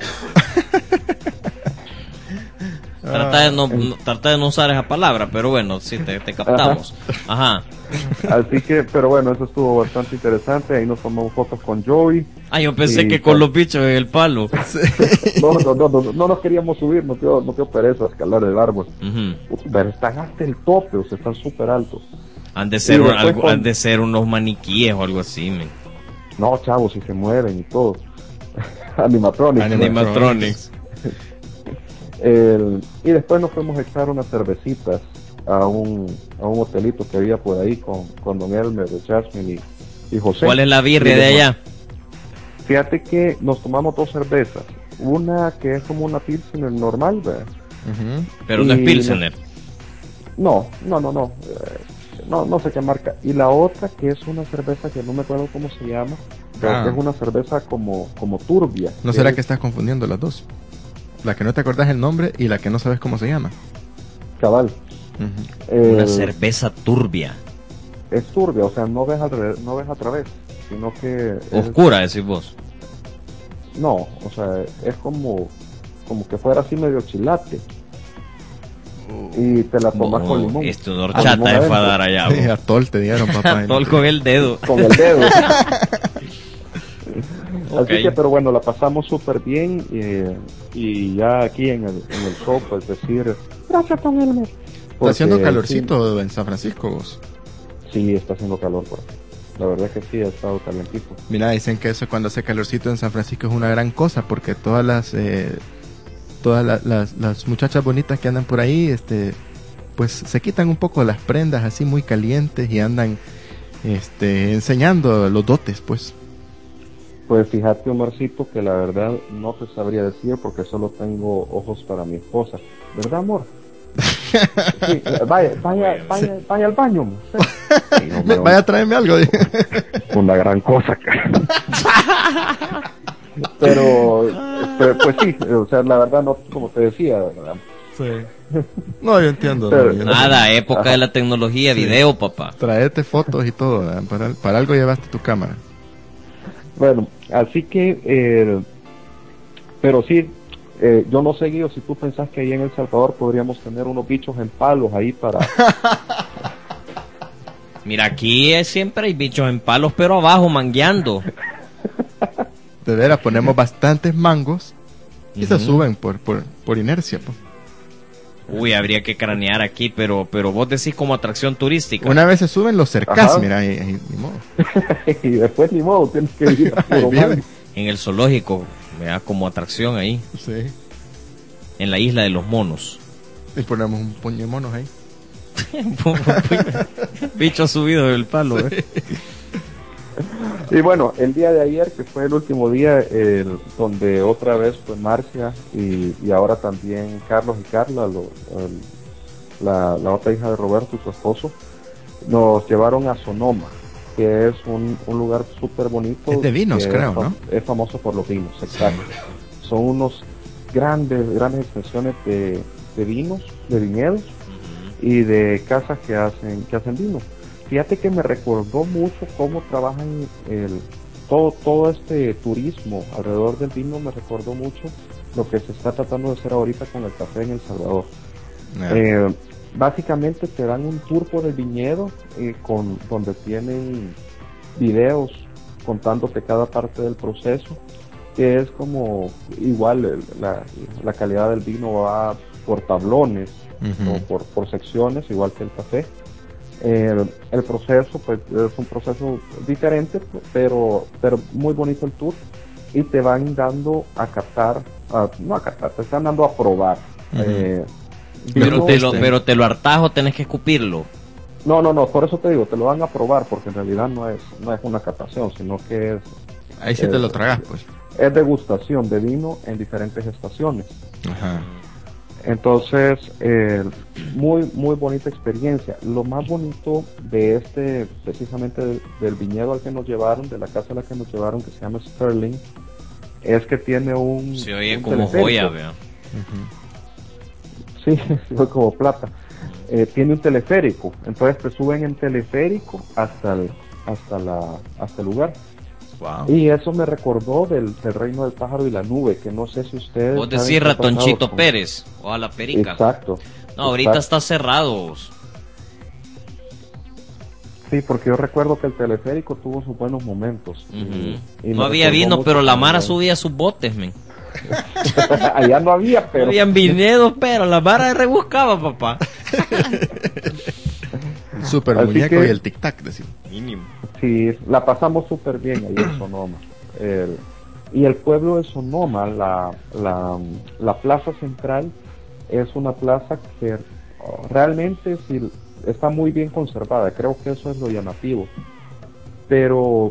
Trata de no, no- trata de no usar esa palabra, pero bueno, sí, te, te captamos. Ajá. Así que, pero bueno, eso estuvo bastante interesante. Ahí nos tomamos fotos con Joey. Ah, yo pensé Sí, que con con- los bichos en el palo. No, no, no, no, no nos queríamos subir, no dio, no dio pereza escalar el árbol. Ujú. Pero están hasta el tope, o sea, están súper altos. Han de ser, Y un- después algo, con- han de ser unos maniquíes o algo así, men. No, chavos, si se mueven y todo. Animatronics. Animatronics. El- y después nos fuimos a echar unas cervecitas a un, a un hotelito que había por ahí con, con Don Elmer, de Jasmine y, y José. ¿Cuál es la birria Y de les- allá? Fíjate que nos tomamos dos cervezas. Una que es como una Pilsener normal, ¿verdad? Ujú. Pero no es y- Pilsener. No, no, no, no. Eh, no, no sé qué marca. Y la otra que es una cerveza que no me acuerdo cómo se llama, pero Ah. que es una cerveza como, como turbia. ¿No será es que estás confundiendo las dos? La que no te acordás el nombre y la que no sabes cómo se llama. cabal? Ujú. Una Eh, cerveza turbia. Es turbia, o sea, no ves, alrededor, no ves a través, sino que... es- Oscura, decís vos. no, o sea, es como, como que fuera así medio chilate. Y te la tomas con Oh, limón. Este una Con limón horchata de adentro. enfadar allá. Sí, vos. a Tol te dieron, papá. Tol con el dedo. Con el dedo. Ok. Así que, pero bueno, la pasamos súper bien eh, y ya aquí en el, en el show, pues decir, gracias, Don Elmer. Está haciendo calorcito en San Francisco, vos. Sí, sí, está haciendo calor por aquí. La verdad que sí, ha estado calentito. Mira, dicen que eso cuando hace calorcito en San Francisco es una gran cosa porque todas las eh, todas la- las, las muchachas bonitas que andan por ahí, este, pues se quitan un poco las prendas así muy calientes y andan, este, enseñando los dotes, pues. Pues fíjate, Omarcito, que la verdad no te sabría decir porque solo tengo ojos para mi esposa. ¿Verdad, amor? Sí, eh, vaya, vaya, vaya, vaya al baño, amor. Sí, no, Me- no, vaya a traerme algo. una gran cosa. pero, pero, pues sí, o sea, la verdad no, como te decía, ¿verdad? No, yo entiendo. Pero- no, yo- Nada, época de la tecnología, video, papá. Traete fotos y todo, ¿verdad? para, para algo llevaste tu cámara. Bueno, así que, eh, pero sí, Eh, yo no sé, Guido, si tú pensás que ahí en El Salvador podríamos tener unos bichos en palos ahí para... Mira, aquí eh, siempre hay bichos en palos, pero abajo mangueando. De veras, ponemos bastantes mangos y se Ujú. suben por, por, por inercia. Po. Uy, habría que cranear aquí, pero pero vos decís como atracción turística. Una vez se suben, los cercas, Ajá. mira, ahí, ahí, ni modo. y después ni modo, tienes que ir a puro Ahí viven. mango. En el zoológico, vea, como atracción ahí, Sí. en la isla de los monos. Y ponemos un puño de monos ahí. Bicho subido del palo, ¿eh? Y bueno, el día de ayer, que fue el último día, el, donde otra vez fue Marcia y, y ahora también Carlos y Carla, lo- el- la, la otra hija de Roberto, su esposo, nos llevaron a Sonoma, que es un, un lugar súper bonito. Es de vinos, que creo, es, fa- ¿no? Es famoso por los vinos, exacto. Son unos grandes, grandes extensiones de, de vinos, de viñedos y de casas que hacen, que hacen vino. Fíjate que me recordó mucho cómo trabajan el, todo, todo este turismo alrededor del vino, me recordó mucho lo que se está tratando de hacer ahorita con el café en El Salvador. Ah. Eh, básicamente te dan un tour por el viñedo eh, con, donde tienen videos contándote cada parte del proceso, que es como igual el- la, la calidad del vino va por tablones Ujú. o por, por secciones, igual que el café. Eh, el proceso pues es un proceso diferente, pero pero muy bonito el tour, y te van dando a catar, a- no a catar, te están dando a probar. Ujú. eh, Pero vino- te, lo, pero te lo hartás o tenés que escupirlo. No, no, no, por eso te digo, te lo van a probar, porque en realidad no es no es una catación, sino que es, Ahí sí te eh, lo tragas, pues. es degustación de vino en diferentes estaciones. Ajá. Entonces, eh, muy muy bonita experiencia. Lo más bonito de este, precisamente del, del viñedo al que nos llevaron, de la casa a la que nos llevaron, que se llama Sterling, es que tiene un... Se oye un como teleférico. joya, vea. Ujú. Sí, fue como plata. Eh, tiene un teleférico, entonces te suben en teleférico hasta el, hasta la, hasta el lugar. Wow. Y eso me recordó del, del Reino del Pájaro y la Nube, que no sé si ustedes... Vos saben decís qué ha pasado Ratoncito con- Pérez o a la perica. Exacto. No, ahorita exacto. está cerrado. Sí, porque yo recuerdo que el teleférico tuvo sus buenos momentos. Ujú. Y- y No me había recordó vino, mucho pero la cuando- Mara subía sus botes, men. Allá no había, pero... No habían vinedos, pero la Mara rebuscaba, papá. El super Así muñeco que- y el tic-tac, decimos. Mínimo. Sí, la pasamos súper bien ahí en Sonoma. El- y el pueblo de Sonoma, la, la, la plaza central, es una plaza que oh, realmente sí, está muy bien conservada. Creo que eso es lo llamativo. Pero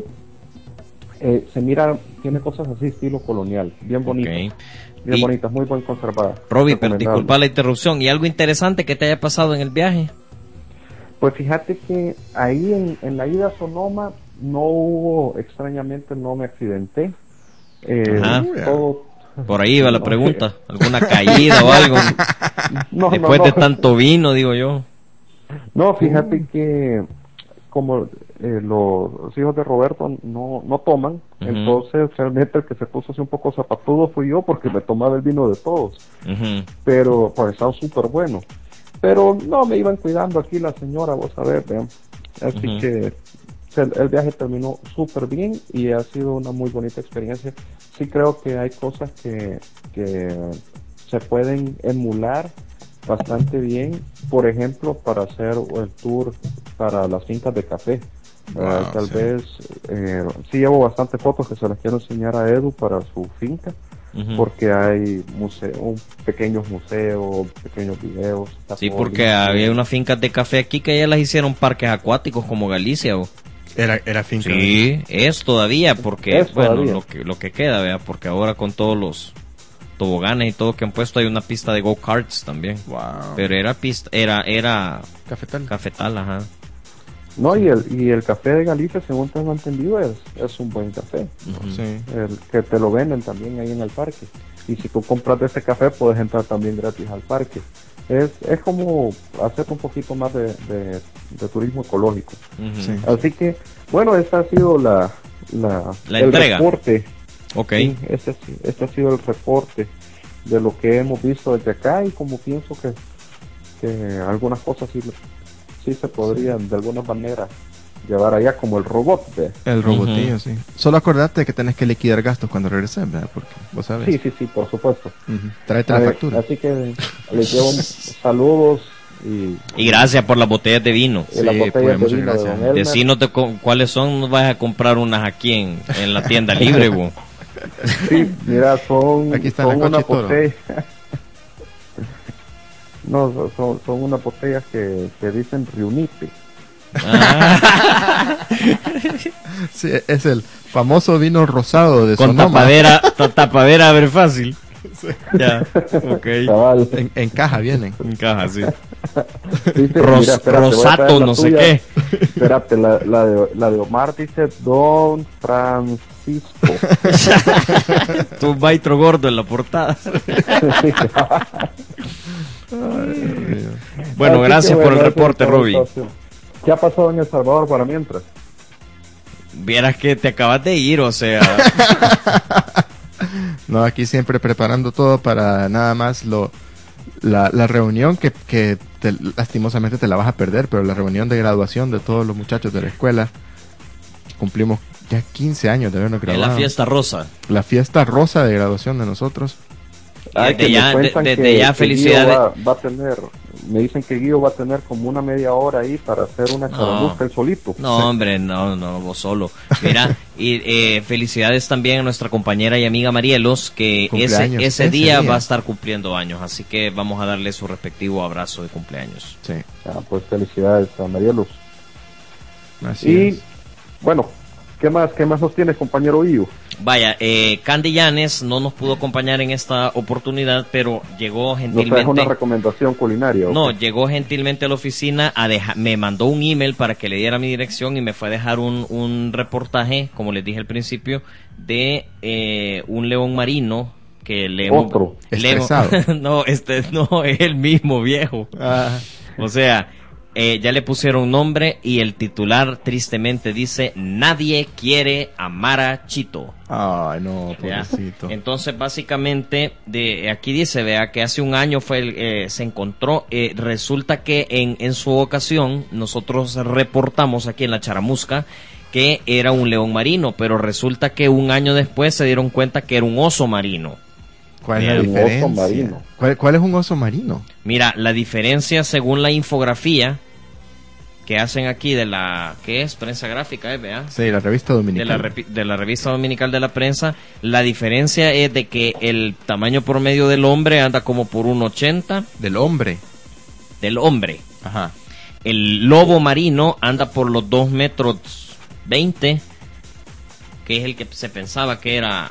eh, se mira, tiene cosas así, estilo colonial, bien bonitas. Ok. Bien Y- bonitas, muy bien conservadas. Robbie, pero Recomendable. disculpa la interrupción. ¿Y algo interesante que te haya pasado en el viaje? Pues fíjate que ahí en, en la ida a Sonoma no hubo, extrañamente no me accidenté. Eh, Ajá. todo- Por ahí iba la No, pregunta. ¿Alguna caída o algo? no, no, Después no. de tanto vino, digo yo. No, fíjate que como eh, los hijos de Roberto no, no toman, Ujú. entonces realmente el que se puso así un poco zapatudo fui yo, porque me tomaba el vino de todos. Ujú. Pero pues estaba súper bueno. Pero no, me iban cuidando aquí la señora, vos sabés, vean. Así Ujú. que el, el viaje terminó súper bien y ha sido una muy bonita experiencia. Sí creo que hay cosas que, que se pueden emular bastante bien, por ejemplo, para hacer el tour para las fincas de café. Wow, Eh, tal sí. vez, eh, sí llevo bastantes fotos que se las quiero enseñar a Edu para su finca, Ujú. porque hay museo, pequeños museos, pequeños videos. está Sí, todo porque bien. había unas fincas de café aquí que ya las hicieron parques acuáticos como Galicia. O... Era, era finca. Sí, es todavía, porque, Es bueno, todavía. lo que, lo que queda, vea, porque ahora con todos los toboganes y todo que han puesto hay una pista de go-karts también. Wow. Pero era pista, era, era Cafetal. cafetal, ajá. No, y el, y el café de Galicia, según tengo entendido, es, es un buen café. Ujú. Sí. El que te lo venden también ahí en el parque. Y si tú compras de ese café, puedes entrar también gratis al parque. Es, es como hacer un poquito más de, de, de turismo ecológico. Ujú. Sí. Así que, bueno, esta ha sido la, la, La el entrega. reporte. Ok. Sí, este, ha si- este ha sido el reporte. de lo que hemos visto desde acá, y como pienso que, que algunas cosas sí, sí se podrían de alguna manera llevar allá, como el robot, ¿ve? El robotillo, Ujú. sí. Solo acordate que tenés que liquidar gastos cuando regreses, ¿verdad? Porque vos sabes. Sí, sí, sí, por supuesto. Ujú. Tráete A la ver, factura. así que les llevo saludos y, Y gracias por las botellas de vino. y las Sí, botellas pues, de muchas vino de gracias. Don Elmer. Decinos de cu- cuáles son, no vas a comprar unas aquí en, en la tienda libre, güey. Sí, mira, son, Aquí está son la una Coche Toro. botella. No, son, son unas botellas que, que dicen Riunipe. Ah, Sí, es el famoso vino rosado de con Sonoma. tapadera, ta- tapadera a ver fácil. Ya, ok. Cabal. En, en caja vienen. En caja, sí. Dice, Ros- mira, espérate, voy a Rosato, traer la no sé tuya. qué. Espérate, la, la, de, la de Omar dice Don Francisco. Tu baitro gordo en la portada. Bueno, Así que gracias por el bueno, reporte, eso es todo, Robbie. entonces. ¿Qué ha pasado en El Salvador para mientras? Vieras que te acabas de ir, o sea. No, aquí siempre preparando todo para nada más lo la, la reunión que, que te- lastimosamente te la vas a perder, pero la reunión de graduación de todos los muchachos de la escuela. Cumplimos ya quince años de habernos En graduado. la fiesta rosa. La fiesta rosa de graduación de nosotros. Desde que me ya- cuentan de- que- desde ya, que felicidades. Guido Va, va a tener, me dicen que Guido va a tener como una media hora ahí para hacer una No. charamusca el solito. No, hombre, no, no, vos solo. Mira, y eh, felicidades también a nuestra compañera y amiga Marielos, que ese, Cumpleaños ese ese día, día. va a estar cumpliendo años, así que vamos a darle su respectivo abrazo de cumpleaños. Sí, Ah, pues felicidades a María Luz. así Y es. bueno, ¿qué más, qué más nos tienes, compañero Guido? Vaya, eh, Candy Llanes no nos pudo acompañar en esta oportunidad, pero llegó Nos traes gentilmente. una recomendación culinaria. ¿o No, qué? llegó gentilmente a la oficina a dejar, me mandó un email para que le diera mi dirección y me fue a dejar un, un reportaje, como les dije al principio, de eh, un león marino que le hemos- Otro. le hemos- Estresado. no, este no es el mismo viejo. Ah, O sea, eh, ya le pusieron nombre y el titular tristemente dice: nadie quiere a Mara Chito. ay, no, ¿Ya? pobrecito. Entonces, básicamente, de aquí dice, vea, que hace un año fue el, eh, se encontró, eh, resulta que en, en su ocasión, nosotros reportamos aquí en la Charamusca que era un león marino, pero resulta que un año después se dieron cuenta que era un oso marino. ¿Cuál es la Un oso diferencia? marino. ¿Cuál, cuál es un oso marino? Mira, la diferencia según la infografía que hacen aquí de la, ¿qué es? Prensa gráfica, ¿eh? Vea. Sí, la revista De dominical. la, repi- de la revista dominical de la prensa, la diferencia es de que el tamaño promedio del hombre anda como por un ochenta Del hombre. del hombre. Ajá. El lobo marino anda por los dos metros veinte, que es el que se pensaba que era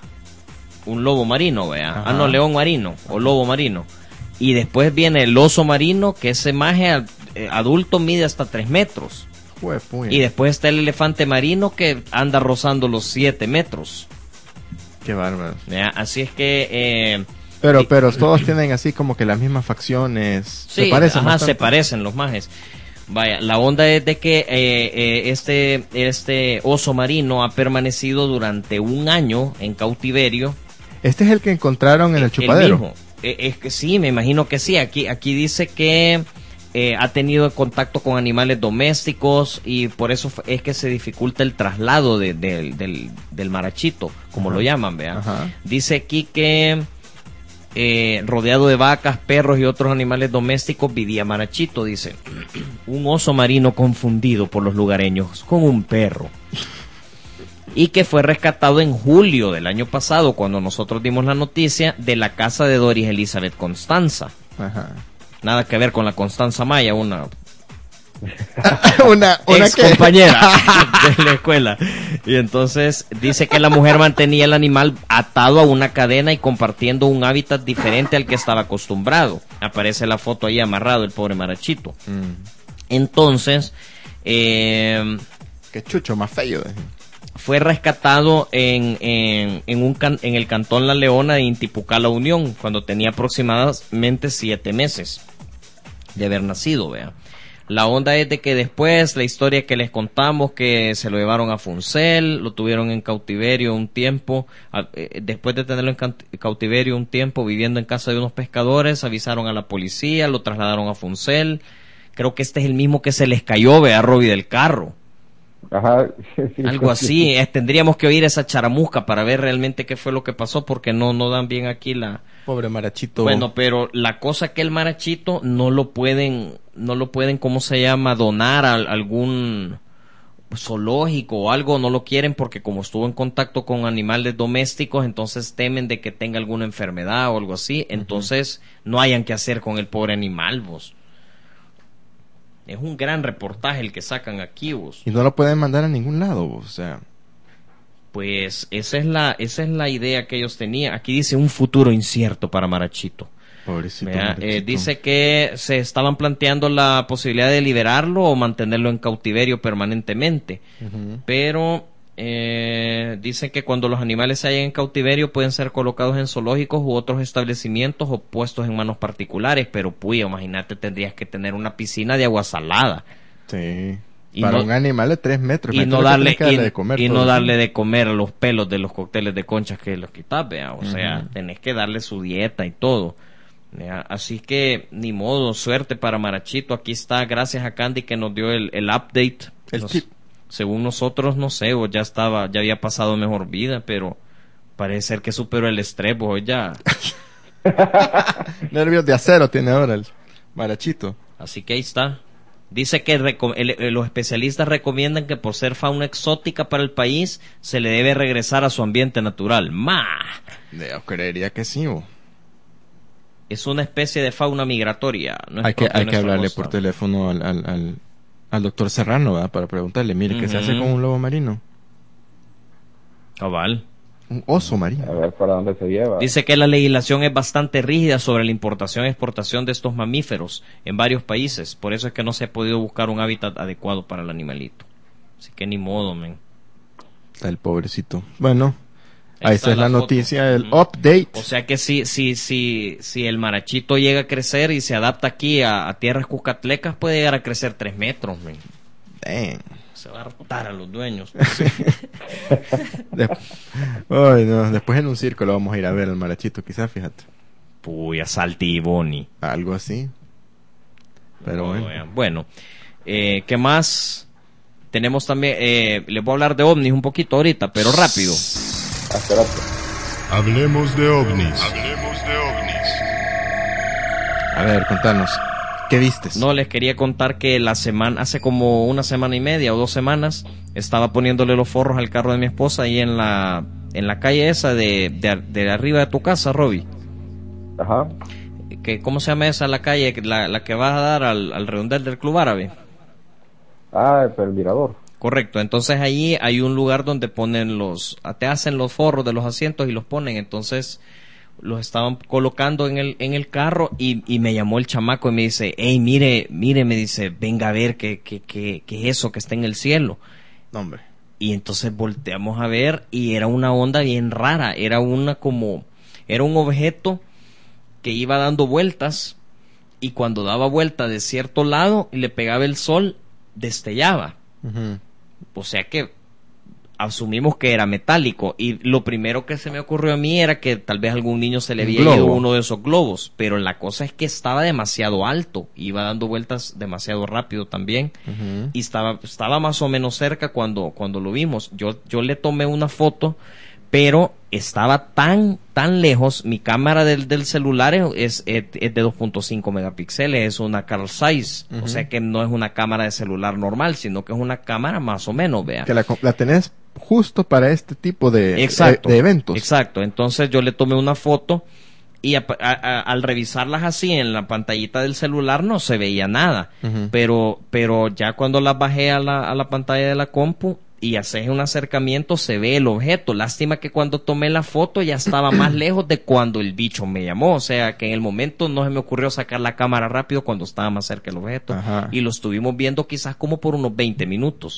un lobo marino, vea. Ajá. Ah, no, león marino o lobo marino. Y después viene el oso marino, que ese maje al- eh, adulto mide hasta tres metros. Jue, puya. Y después está el elefante marino, que anda rozando los siete metros. Qué bárbaro. ¿Ya? Así es que... eh, Pero, y- pero todos tienen así como que las mismas facciones. Sí, se parecen ajá, bastante. se parecen los majes. Vaya, la onda es de que eh, eh, este, este oso marino ha permanecido durante un año en cautiverio. Este es el que encontraron en el El chupadero. mismo. Eh, es que sí, me imagino que sí. Aquí, aquí dice que eh, ha tenido contacto con animales domésticos y por eso f- es que se dificulta el traslado de- del- del, del marachito, como Ajá. lo llaman, vean. Ajá. Dice aquí que eh, rodeado de vacas, perros y otros animales domésticos vivía Marachito, dice. Un oso marino confundido por los lugareños con un perro. Y que fue rescatado en julio del año pasado, cuando nosotros dimos la noticia, de la casa de Doris Elizabeth Constanza. Ajá. Nada que ver con la Constanza Maya, una una una ex que- compañera de la escuela. Y entonces dice que la mujer mantenía el animal atado a una cadena y compartiendo un hábitat diferente al que estaba acostumbrado. Aparece la foto ahí amarrado el pobre Marachito. Mm, Entonces eh, qué chucho más feo. eh. fue rescatado en, en, en, un can- en el cantón La Leona de Intipucá, La Unión, cuando tenía aproximadamente siete meses de haber nacido, vea. La onda es de que después, la historia que les contamos, que se lo llevaron a Funcel, lo tuvieron en cautiverio un tiempo, a, eh, después de tenerlo en ca- cautiverio un tiempo, viviendo en casa de unos pescadores, avisaron a la policía, lo trasladaron a Funcel. Creo que este es el mismo que se les cayó, vea, Robbie, del carro. Ajá. Algo así. Eh, tendríamos que oír esa charamusca para ver realmente qué fue lo que pasó, porque no, no dan bien aquí la... Pobre Marachito. Bueno, pero la cosa que el Marachito no lo pueden, no lo pueden, ¿cómo se llama? Donar a algún zoológico o algo, no lo quieren porque como estuvo en contacto con animales domésticos, entonces temen de que tenga alguna enfermedad o algo así, entonces uh-huh. no hayan que hacer con el pobre animal, vos. Es un gran reportaje el que sacan aquí, vos. Y no lo pueden mandar a ningún lado, vos, o sea... Pues esa es la esa es la idea que ellos tenían. Aquí dice un futuro incierto para Marachito. Pobrecito Vea, Marachito. Eh, dice que se estaban planteando la posibilidad de liberarlo o mantenerlo en cautiverio permanentemente. Uh-huh. Pero eh, dicen que cuando los animales se hallan en cautiverio pueden ser colocados en zoológicos u otros establecimientos o puestos en manos particulares. Pero puy, imagínate, tendrías que tener una piscina de agua salada. Sí. Y para no, un animal de tres metros. Y no darle, darle y, de comer y todo no el darle día. de comer a los pelos de los cócteles de conchas que los quitas, vea. O uh-huh. sea, tenés que darle su dieta y todo. ¿Vea? Así que, ni modo, suerte para Marachito. Aquí está, gracias a Candy que nos dio el, el update. El nos, tip. Según nosotros, no sé, o ya estaba, ya había pasado mejor vida, pero parece ser que superó el estrés, o ya. Nervios de acero tiene ahora el Marachito. Así que ahí está. Dice que reco- el, el, los especialistas recomiendan que por ser fauna exótica para el país, se le debe regresar a su ambiente natural. ¡Ma! Yo creería que sí, bo. Es una especie de fauna migratoria. No es hay que, hay que hablarle costa. por teléfono al, al, al, al doctor Serrano, ¿verdad? Para preguntarle, mire, ¿qué uh-huh. se hace con un lobo marino? Cabal. Un oso marino. A ver para dónde se lleva. Dice que la legislación es bastante rígida sobre la importación y exportación de estos mamíferos en varios países. Por eso es que no se ha podido buscar un hábitat adecuado para el animalito. Así que ni modo, men. Está el pobrecito. Bueno, ahí, ahí está es la, la noticia, el uh-huh. update. O sea que si, si, si, si el Marachito llega a crecer y se adapta aquí a, a tierras cuscatlecas, puede llegar a crecer tres metros, men. Damn. Se va a hartar a los dueños. de... Ay, no. Después en un circo lo vamos a ir a ver al Marachito, quizás, fíjate. Puy, a Salti y Boni. Algo así. Pero no, bueno. Bueno, eh, ¿qué más? Tenemos también, eh, les voy a hablar de ovnis un poquito ahorita, pero rápido. Espérate. Hablemos de ovnis. Hablemos de ovnis. A ver, contanos. ¿Qué vistes? No, les quería contar que la semana, hace como una semana y media o dos semanas, estaba poniéndole los forros al carro de mi esposa ahí en la en la calle esa de, de, de arriba de tu casa, Robbie. Ajá. Que, ¿cómo se llama esa la calle? La, la que vas a dar al, al redondel del Club Árabe. Ah, pero el mirador. Correcto, entonces allí hay un lugar donde ponen los, te hacen los forros de los asientos y los ponen, entonces los estaban colocando en el en el carro y, y me llamó el chamaco y me dice, hey, mire, mire, me dice, venga a ver qué, qué, qué, qué es eso que está en el cielo. No, hombre. Y entonces volteamos a ver y era una onda bien rara, era una como, era un objeto que iba dando vueltas y cuando daba vuelta de cierto lado y le pegaba el sol, destellaba. Uh-huh. O sea que asumimos que era metálico y lo primero que se me ocurrió a mí era que tal vez a algún niño se le había ido uno de esos globos, pero la cosa es que estaba demasiado alto, iba dando vueltas demasiado rápido también. Uh-huh. Y estaba estaba más o menos cerca cuando cuando lo vimos. Yo yo le tomé una foto, pero estaba tan tan lejos. Mi cámara del, del celular es, es, es de dos punto cinco megapíxeles, es una Carl Zeiss, uh-huh. O sea que no es una cámara de celular normal, sino que es una cámara más o menos, vea. Que la, la tenés justo para este tipo de, exacto, de, de eventos. Exacto, entonces yo le tomé una foto y a, a, a, al revisarlas así en la pantallita del celular no se veía nada, uh-huh. pero pero ya cuando las bajé a la, a la pantalla de la compu y haces un acercamiento se ve el objeto. Lástima que cuando tomé la foto ya estaba más lejos de cuando el bicho me llamó, o sea que en el momento no se me ocurrió sacar la cámara rápido cuando estaba más cerca el objeto. Ajá. Y lo estuvimos viendo quizás como por unos veinte minutos.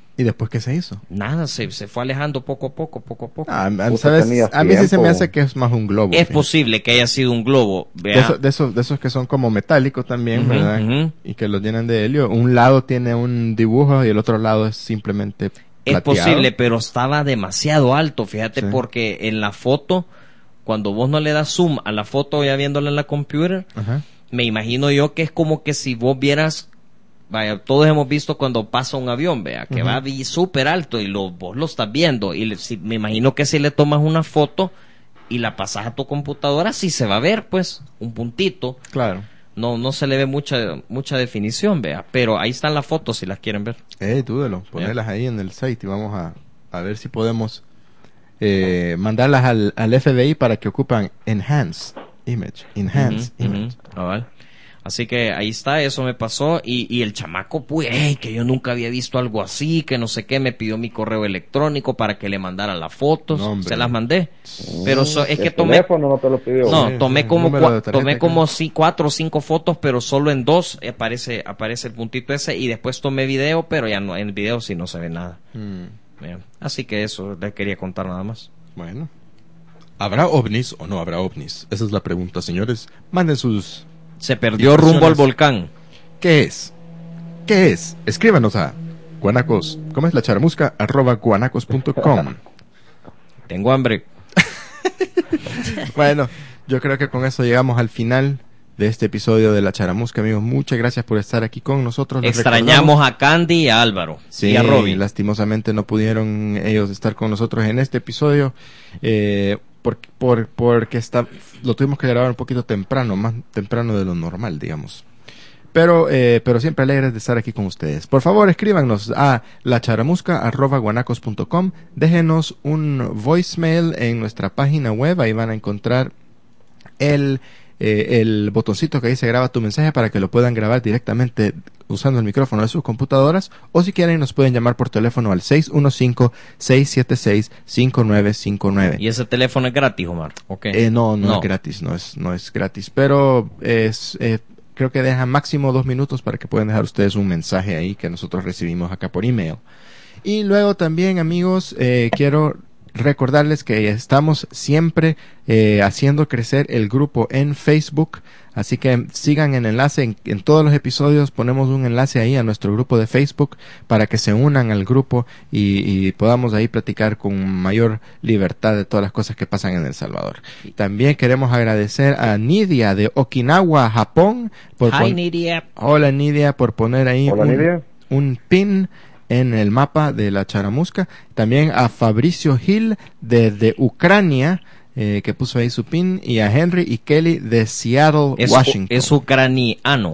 ¿Y después qué se hizo? Nada, se, se fue alejando poco a poco, poco a poco. Ah, Puta, ¿sabes? tenías A mí sí se me tiempo. hace que es más un globo. Es fíjate. posible que haya sido un globo. De, Vea. eso- de esos, de esos que son como metálicos también, Ujú, ¿verdad? ujú. Y que los llenan de helio. Un lado tiene un dibujo y el otro lado es simplemente Es plateado. posible, pero estaba demasiado alto, fíjate, Sí. porque en la foto, cuando vos no le das zoom a la foto ya viéndola en la computer, Ajá. me imagino yo que es como que si vos vieras, vaya, todos hemos visto cuando pasa un avión, vea, que Ujú. va vi- súper alto y lo, vos lo estás viendo, y le- si- me imagino que si le tomas una foto y la pasas a tu computadora, sí se va a ver, pues, un puntito. Claro. No, no se le ve mucha, mucha definición, vea, pero ahí están las fotos si las quieren ver. Eh, dúdelo. Ponerlas ahí en el site y vamos a, a ver si podemos eh, mandarlas al, al F B I para que ocupan Enhance Image. Enhance Ujú, Image. ujú, cabal. Así que ahí está, eso me pasó. Y, y el chamaco, pues, ey, que yo nunca había visto algo así, que no sé qué, me pidió mi correo electrónico para que le mandara las fotos. No, hombre. Se las mandé. Pero so- es El que tomé. teléfono no te lo pidió. No, Sí, tomé sí, como número de cua- tarjeta, tomé como creo. sí, cuatro o cinco fotos, pero solo en dos aparece aparece el puntito ese, y después tomé video, pero ya no, en el video sí no se ve nada. Mm, Bien. Así que eso les quería contar nada más. bueno. ¿Habrá ovnis o no habrá ovnis? Esa es la pregunta, señores. Manden sus... Se perdió rumbo al Impresiones. volcán. ¿Qué es? ¿Qué es? Escríbanos a guanacos, ¿cómo es la charamusca? arroba guanacos punto com. Tengo hambre. Bueno, yo creo que con eso llegamos al final de este episodio de La Charamusca, amigos. Muchas gracias por estar aquí con nosotros. Les Extrañamos recordamos- a Candy y a Álvaro. Sí, y a Robin. lastimosamente no pudieron ellos estar con nosotros en este episodio, eh, por, por, porque está, lo tuvimos que grabar un poquito temprano, más temprano de lo normal, digamos. Pero, eh, pero siempre alegres de estar aquí con ustedes. Por favor, escríbanos a lacharamusca arroba guanacos punto com. Déjenos un voicemail en nuestra página web. Ahí van a encontrar el, eh, el botoncito que dice graba tu mensaje para que lo puedan grabar directamente usando el micrófono de sus computadoras, o si quieren nos pueden llamar por teléfono al seis uno cinco, seis siete seis, cinco nueve cinco nueve. ¿Y ese teléfono es gratis, Omar? ¿O qué? Eh, no, no, No. es gratis, no es, no es gratis, pero es, eh, creo que deja máximo dos minutos para que puedan dejar ustedes un mensaje ahí que nosotros recibimos acá por email. Y luego también, amigos, eh, quiero recordarles que estamos siempre eh, haciendo crecer el grupo en Facebook, así que sigan el enlace en, en todos los episodios, ponemos un enlace ahí a nuestro grupo de Facebook para que se unan al grupo y, y podamos ahí platicar con mayor libertad de todas las cosas que pasan en El Salvador. También queremos agradecer a Nidia de Okinawa, Japón, por Hi, pon- Nidia. Hola Nidia, por poner ahí Hola, un, Nidia. un pin en el mapa de la Charamusca. También a Fabricio Gil desde Ucrania, eh, que puso ahí su pin, y a Henry y Kelly de Seattle, Es, Washington. es ucraniano.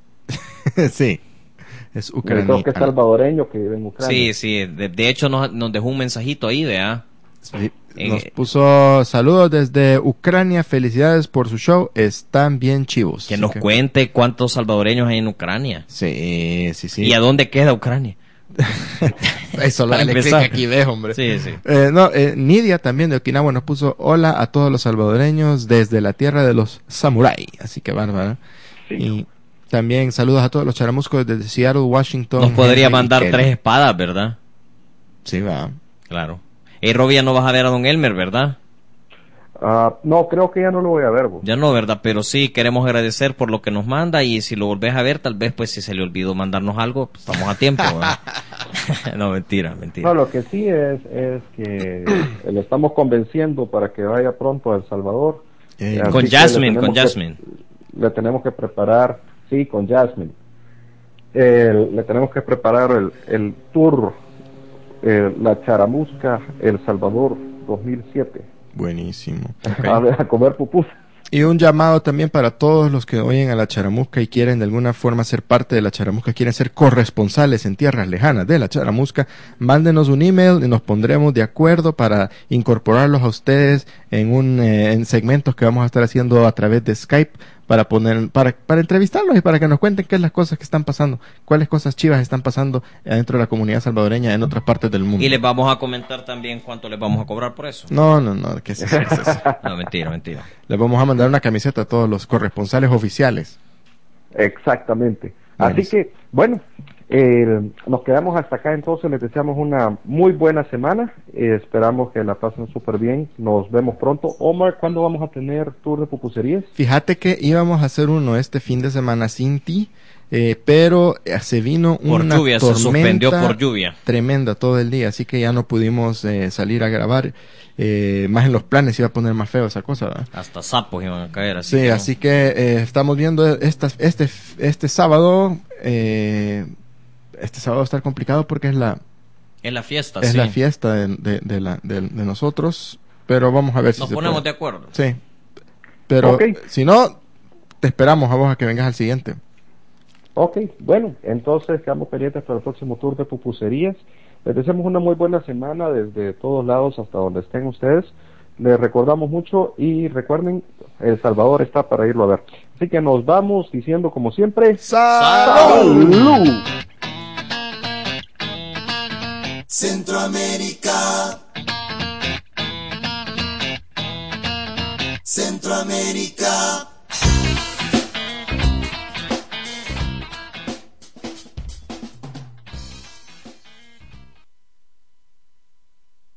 Sí, es Yo creo que es ucraniano. salvadoreño que vive en Ucrania. Sí, sí. De, de hecho, nos, nos dejó un mensajito ahí, vea. Sí, Eh, nos puso saludos desde Ucrania, felicidades por su show, están bien chivos. Que Así nos cuente cuántos salvadoreños hay en Ucrania. Sí, sí, sí. ¿Y a dónde queda Ucrania? Eso lo Para dale clic empezar. aquí, ve, hombre. Sí, sí. Eh, no, eh, Nidia también de Okinawa nos puso hola a todos los salvadoreños desde la tierra de los samurái. Así que bárbara. Y también saludos a todos los charamuscos desde Seattle, Washington. Nos podría Henry y mandar Kelly. tres espadas, ¿verdad? Sí, va. Claro. Hey, Robbie, ya no vas a ver a Don Elmer, ¿verdad? Ah, no, creo que ya no lo voy a ver, vos. Ya no, ¿verdad? Pero sí, queremos agradecer por lo que nos manda, y si lo volvés a ver, tal vez, pues, si se le olvidó mandarnos algo, pues, estamos a tiempo, ¿verdad? No, mentira, mentira. No, lo que sí es, es que le estamos convenciendo para que vaya pronto a El Salvador. Eh, Así Con que le Jasmine, tenemos con que- Jasmine. Le tenemos que preparar, sí, con Jasmine. El- le tenemos que preparar el, el tour, eh, la Charamusca El Salvador dos mil siete. Buenísimo. A, ver, a comer pupusas. Y un llamado también para todos los que oyen a la Charamusca y quieren de alguna forma ser parte de la Charamusca, quieren ser corresponsales en tierras lejanas de la Charamusca, mándenos un email y nos pondremos de acuerdo para incorporarlos a ustedes en un eh, en segmentos que vamos a estar haciendo a través de Skype para poner para para entrevistarlos y para que nos cuenten qué es las cosas que están pasando, cuáles cosas chivas están pasando dentro de la comunidad salvadoreña en otras partes del mundo. Y les vamos a comentar también cuánto les vamos a cobrar por eso. No, no, no, ¿qué es eso? ¿Qué es eso? No, mentira, mentira. Les vamos a mandar una camiseta a todos los corresponsales oficiales. Exactamente. Buenísimo. Así que, bueno, Eh, nos quedamos hasta acá, entonces les deseamos una muy buena semana, eh, esperamos que la pasen súper bien, nos vemos pronto. Omar, ¿cuándo vamos a tener tour de pupuserías? Fíjate que íbamos a hacer uno este fin de semana sin ti, eh, pero eh, se vino Por una lluvia, se suspendió por lluvia. tremenda todo el día, así que ya no pudimos eh, salir a grabar, eh, más en los planes iba a poner más feo esa cosa, ¿verdad? Hasta sapos iban a caer. Así Sí, que no. así que eh, estamos viendo esta, este, este sábado, eh, este sábado va a estar complicado porque es la Es la fiesta, es sí. la fiesta de, de, de, la, de, de nosotros, pero vamos a ver si Nos se ponemos puede. de acuerdo. Sí, pero Ok. si no, te esperamos a vos a que vengas al siguiente. Ok, bueno, entonces quedamos pendientes para el próximo tour de pupuserías. Les deseamos una muy buena semana desde todos lados hasta donde estén ustedes. Les recordamos mucho y recuerden, El Salvador está para irlo a ver. Así que nos vamos diciendo como siempre, ¡Salud! ¡Salud! Centroamérica, Centroamérica.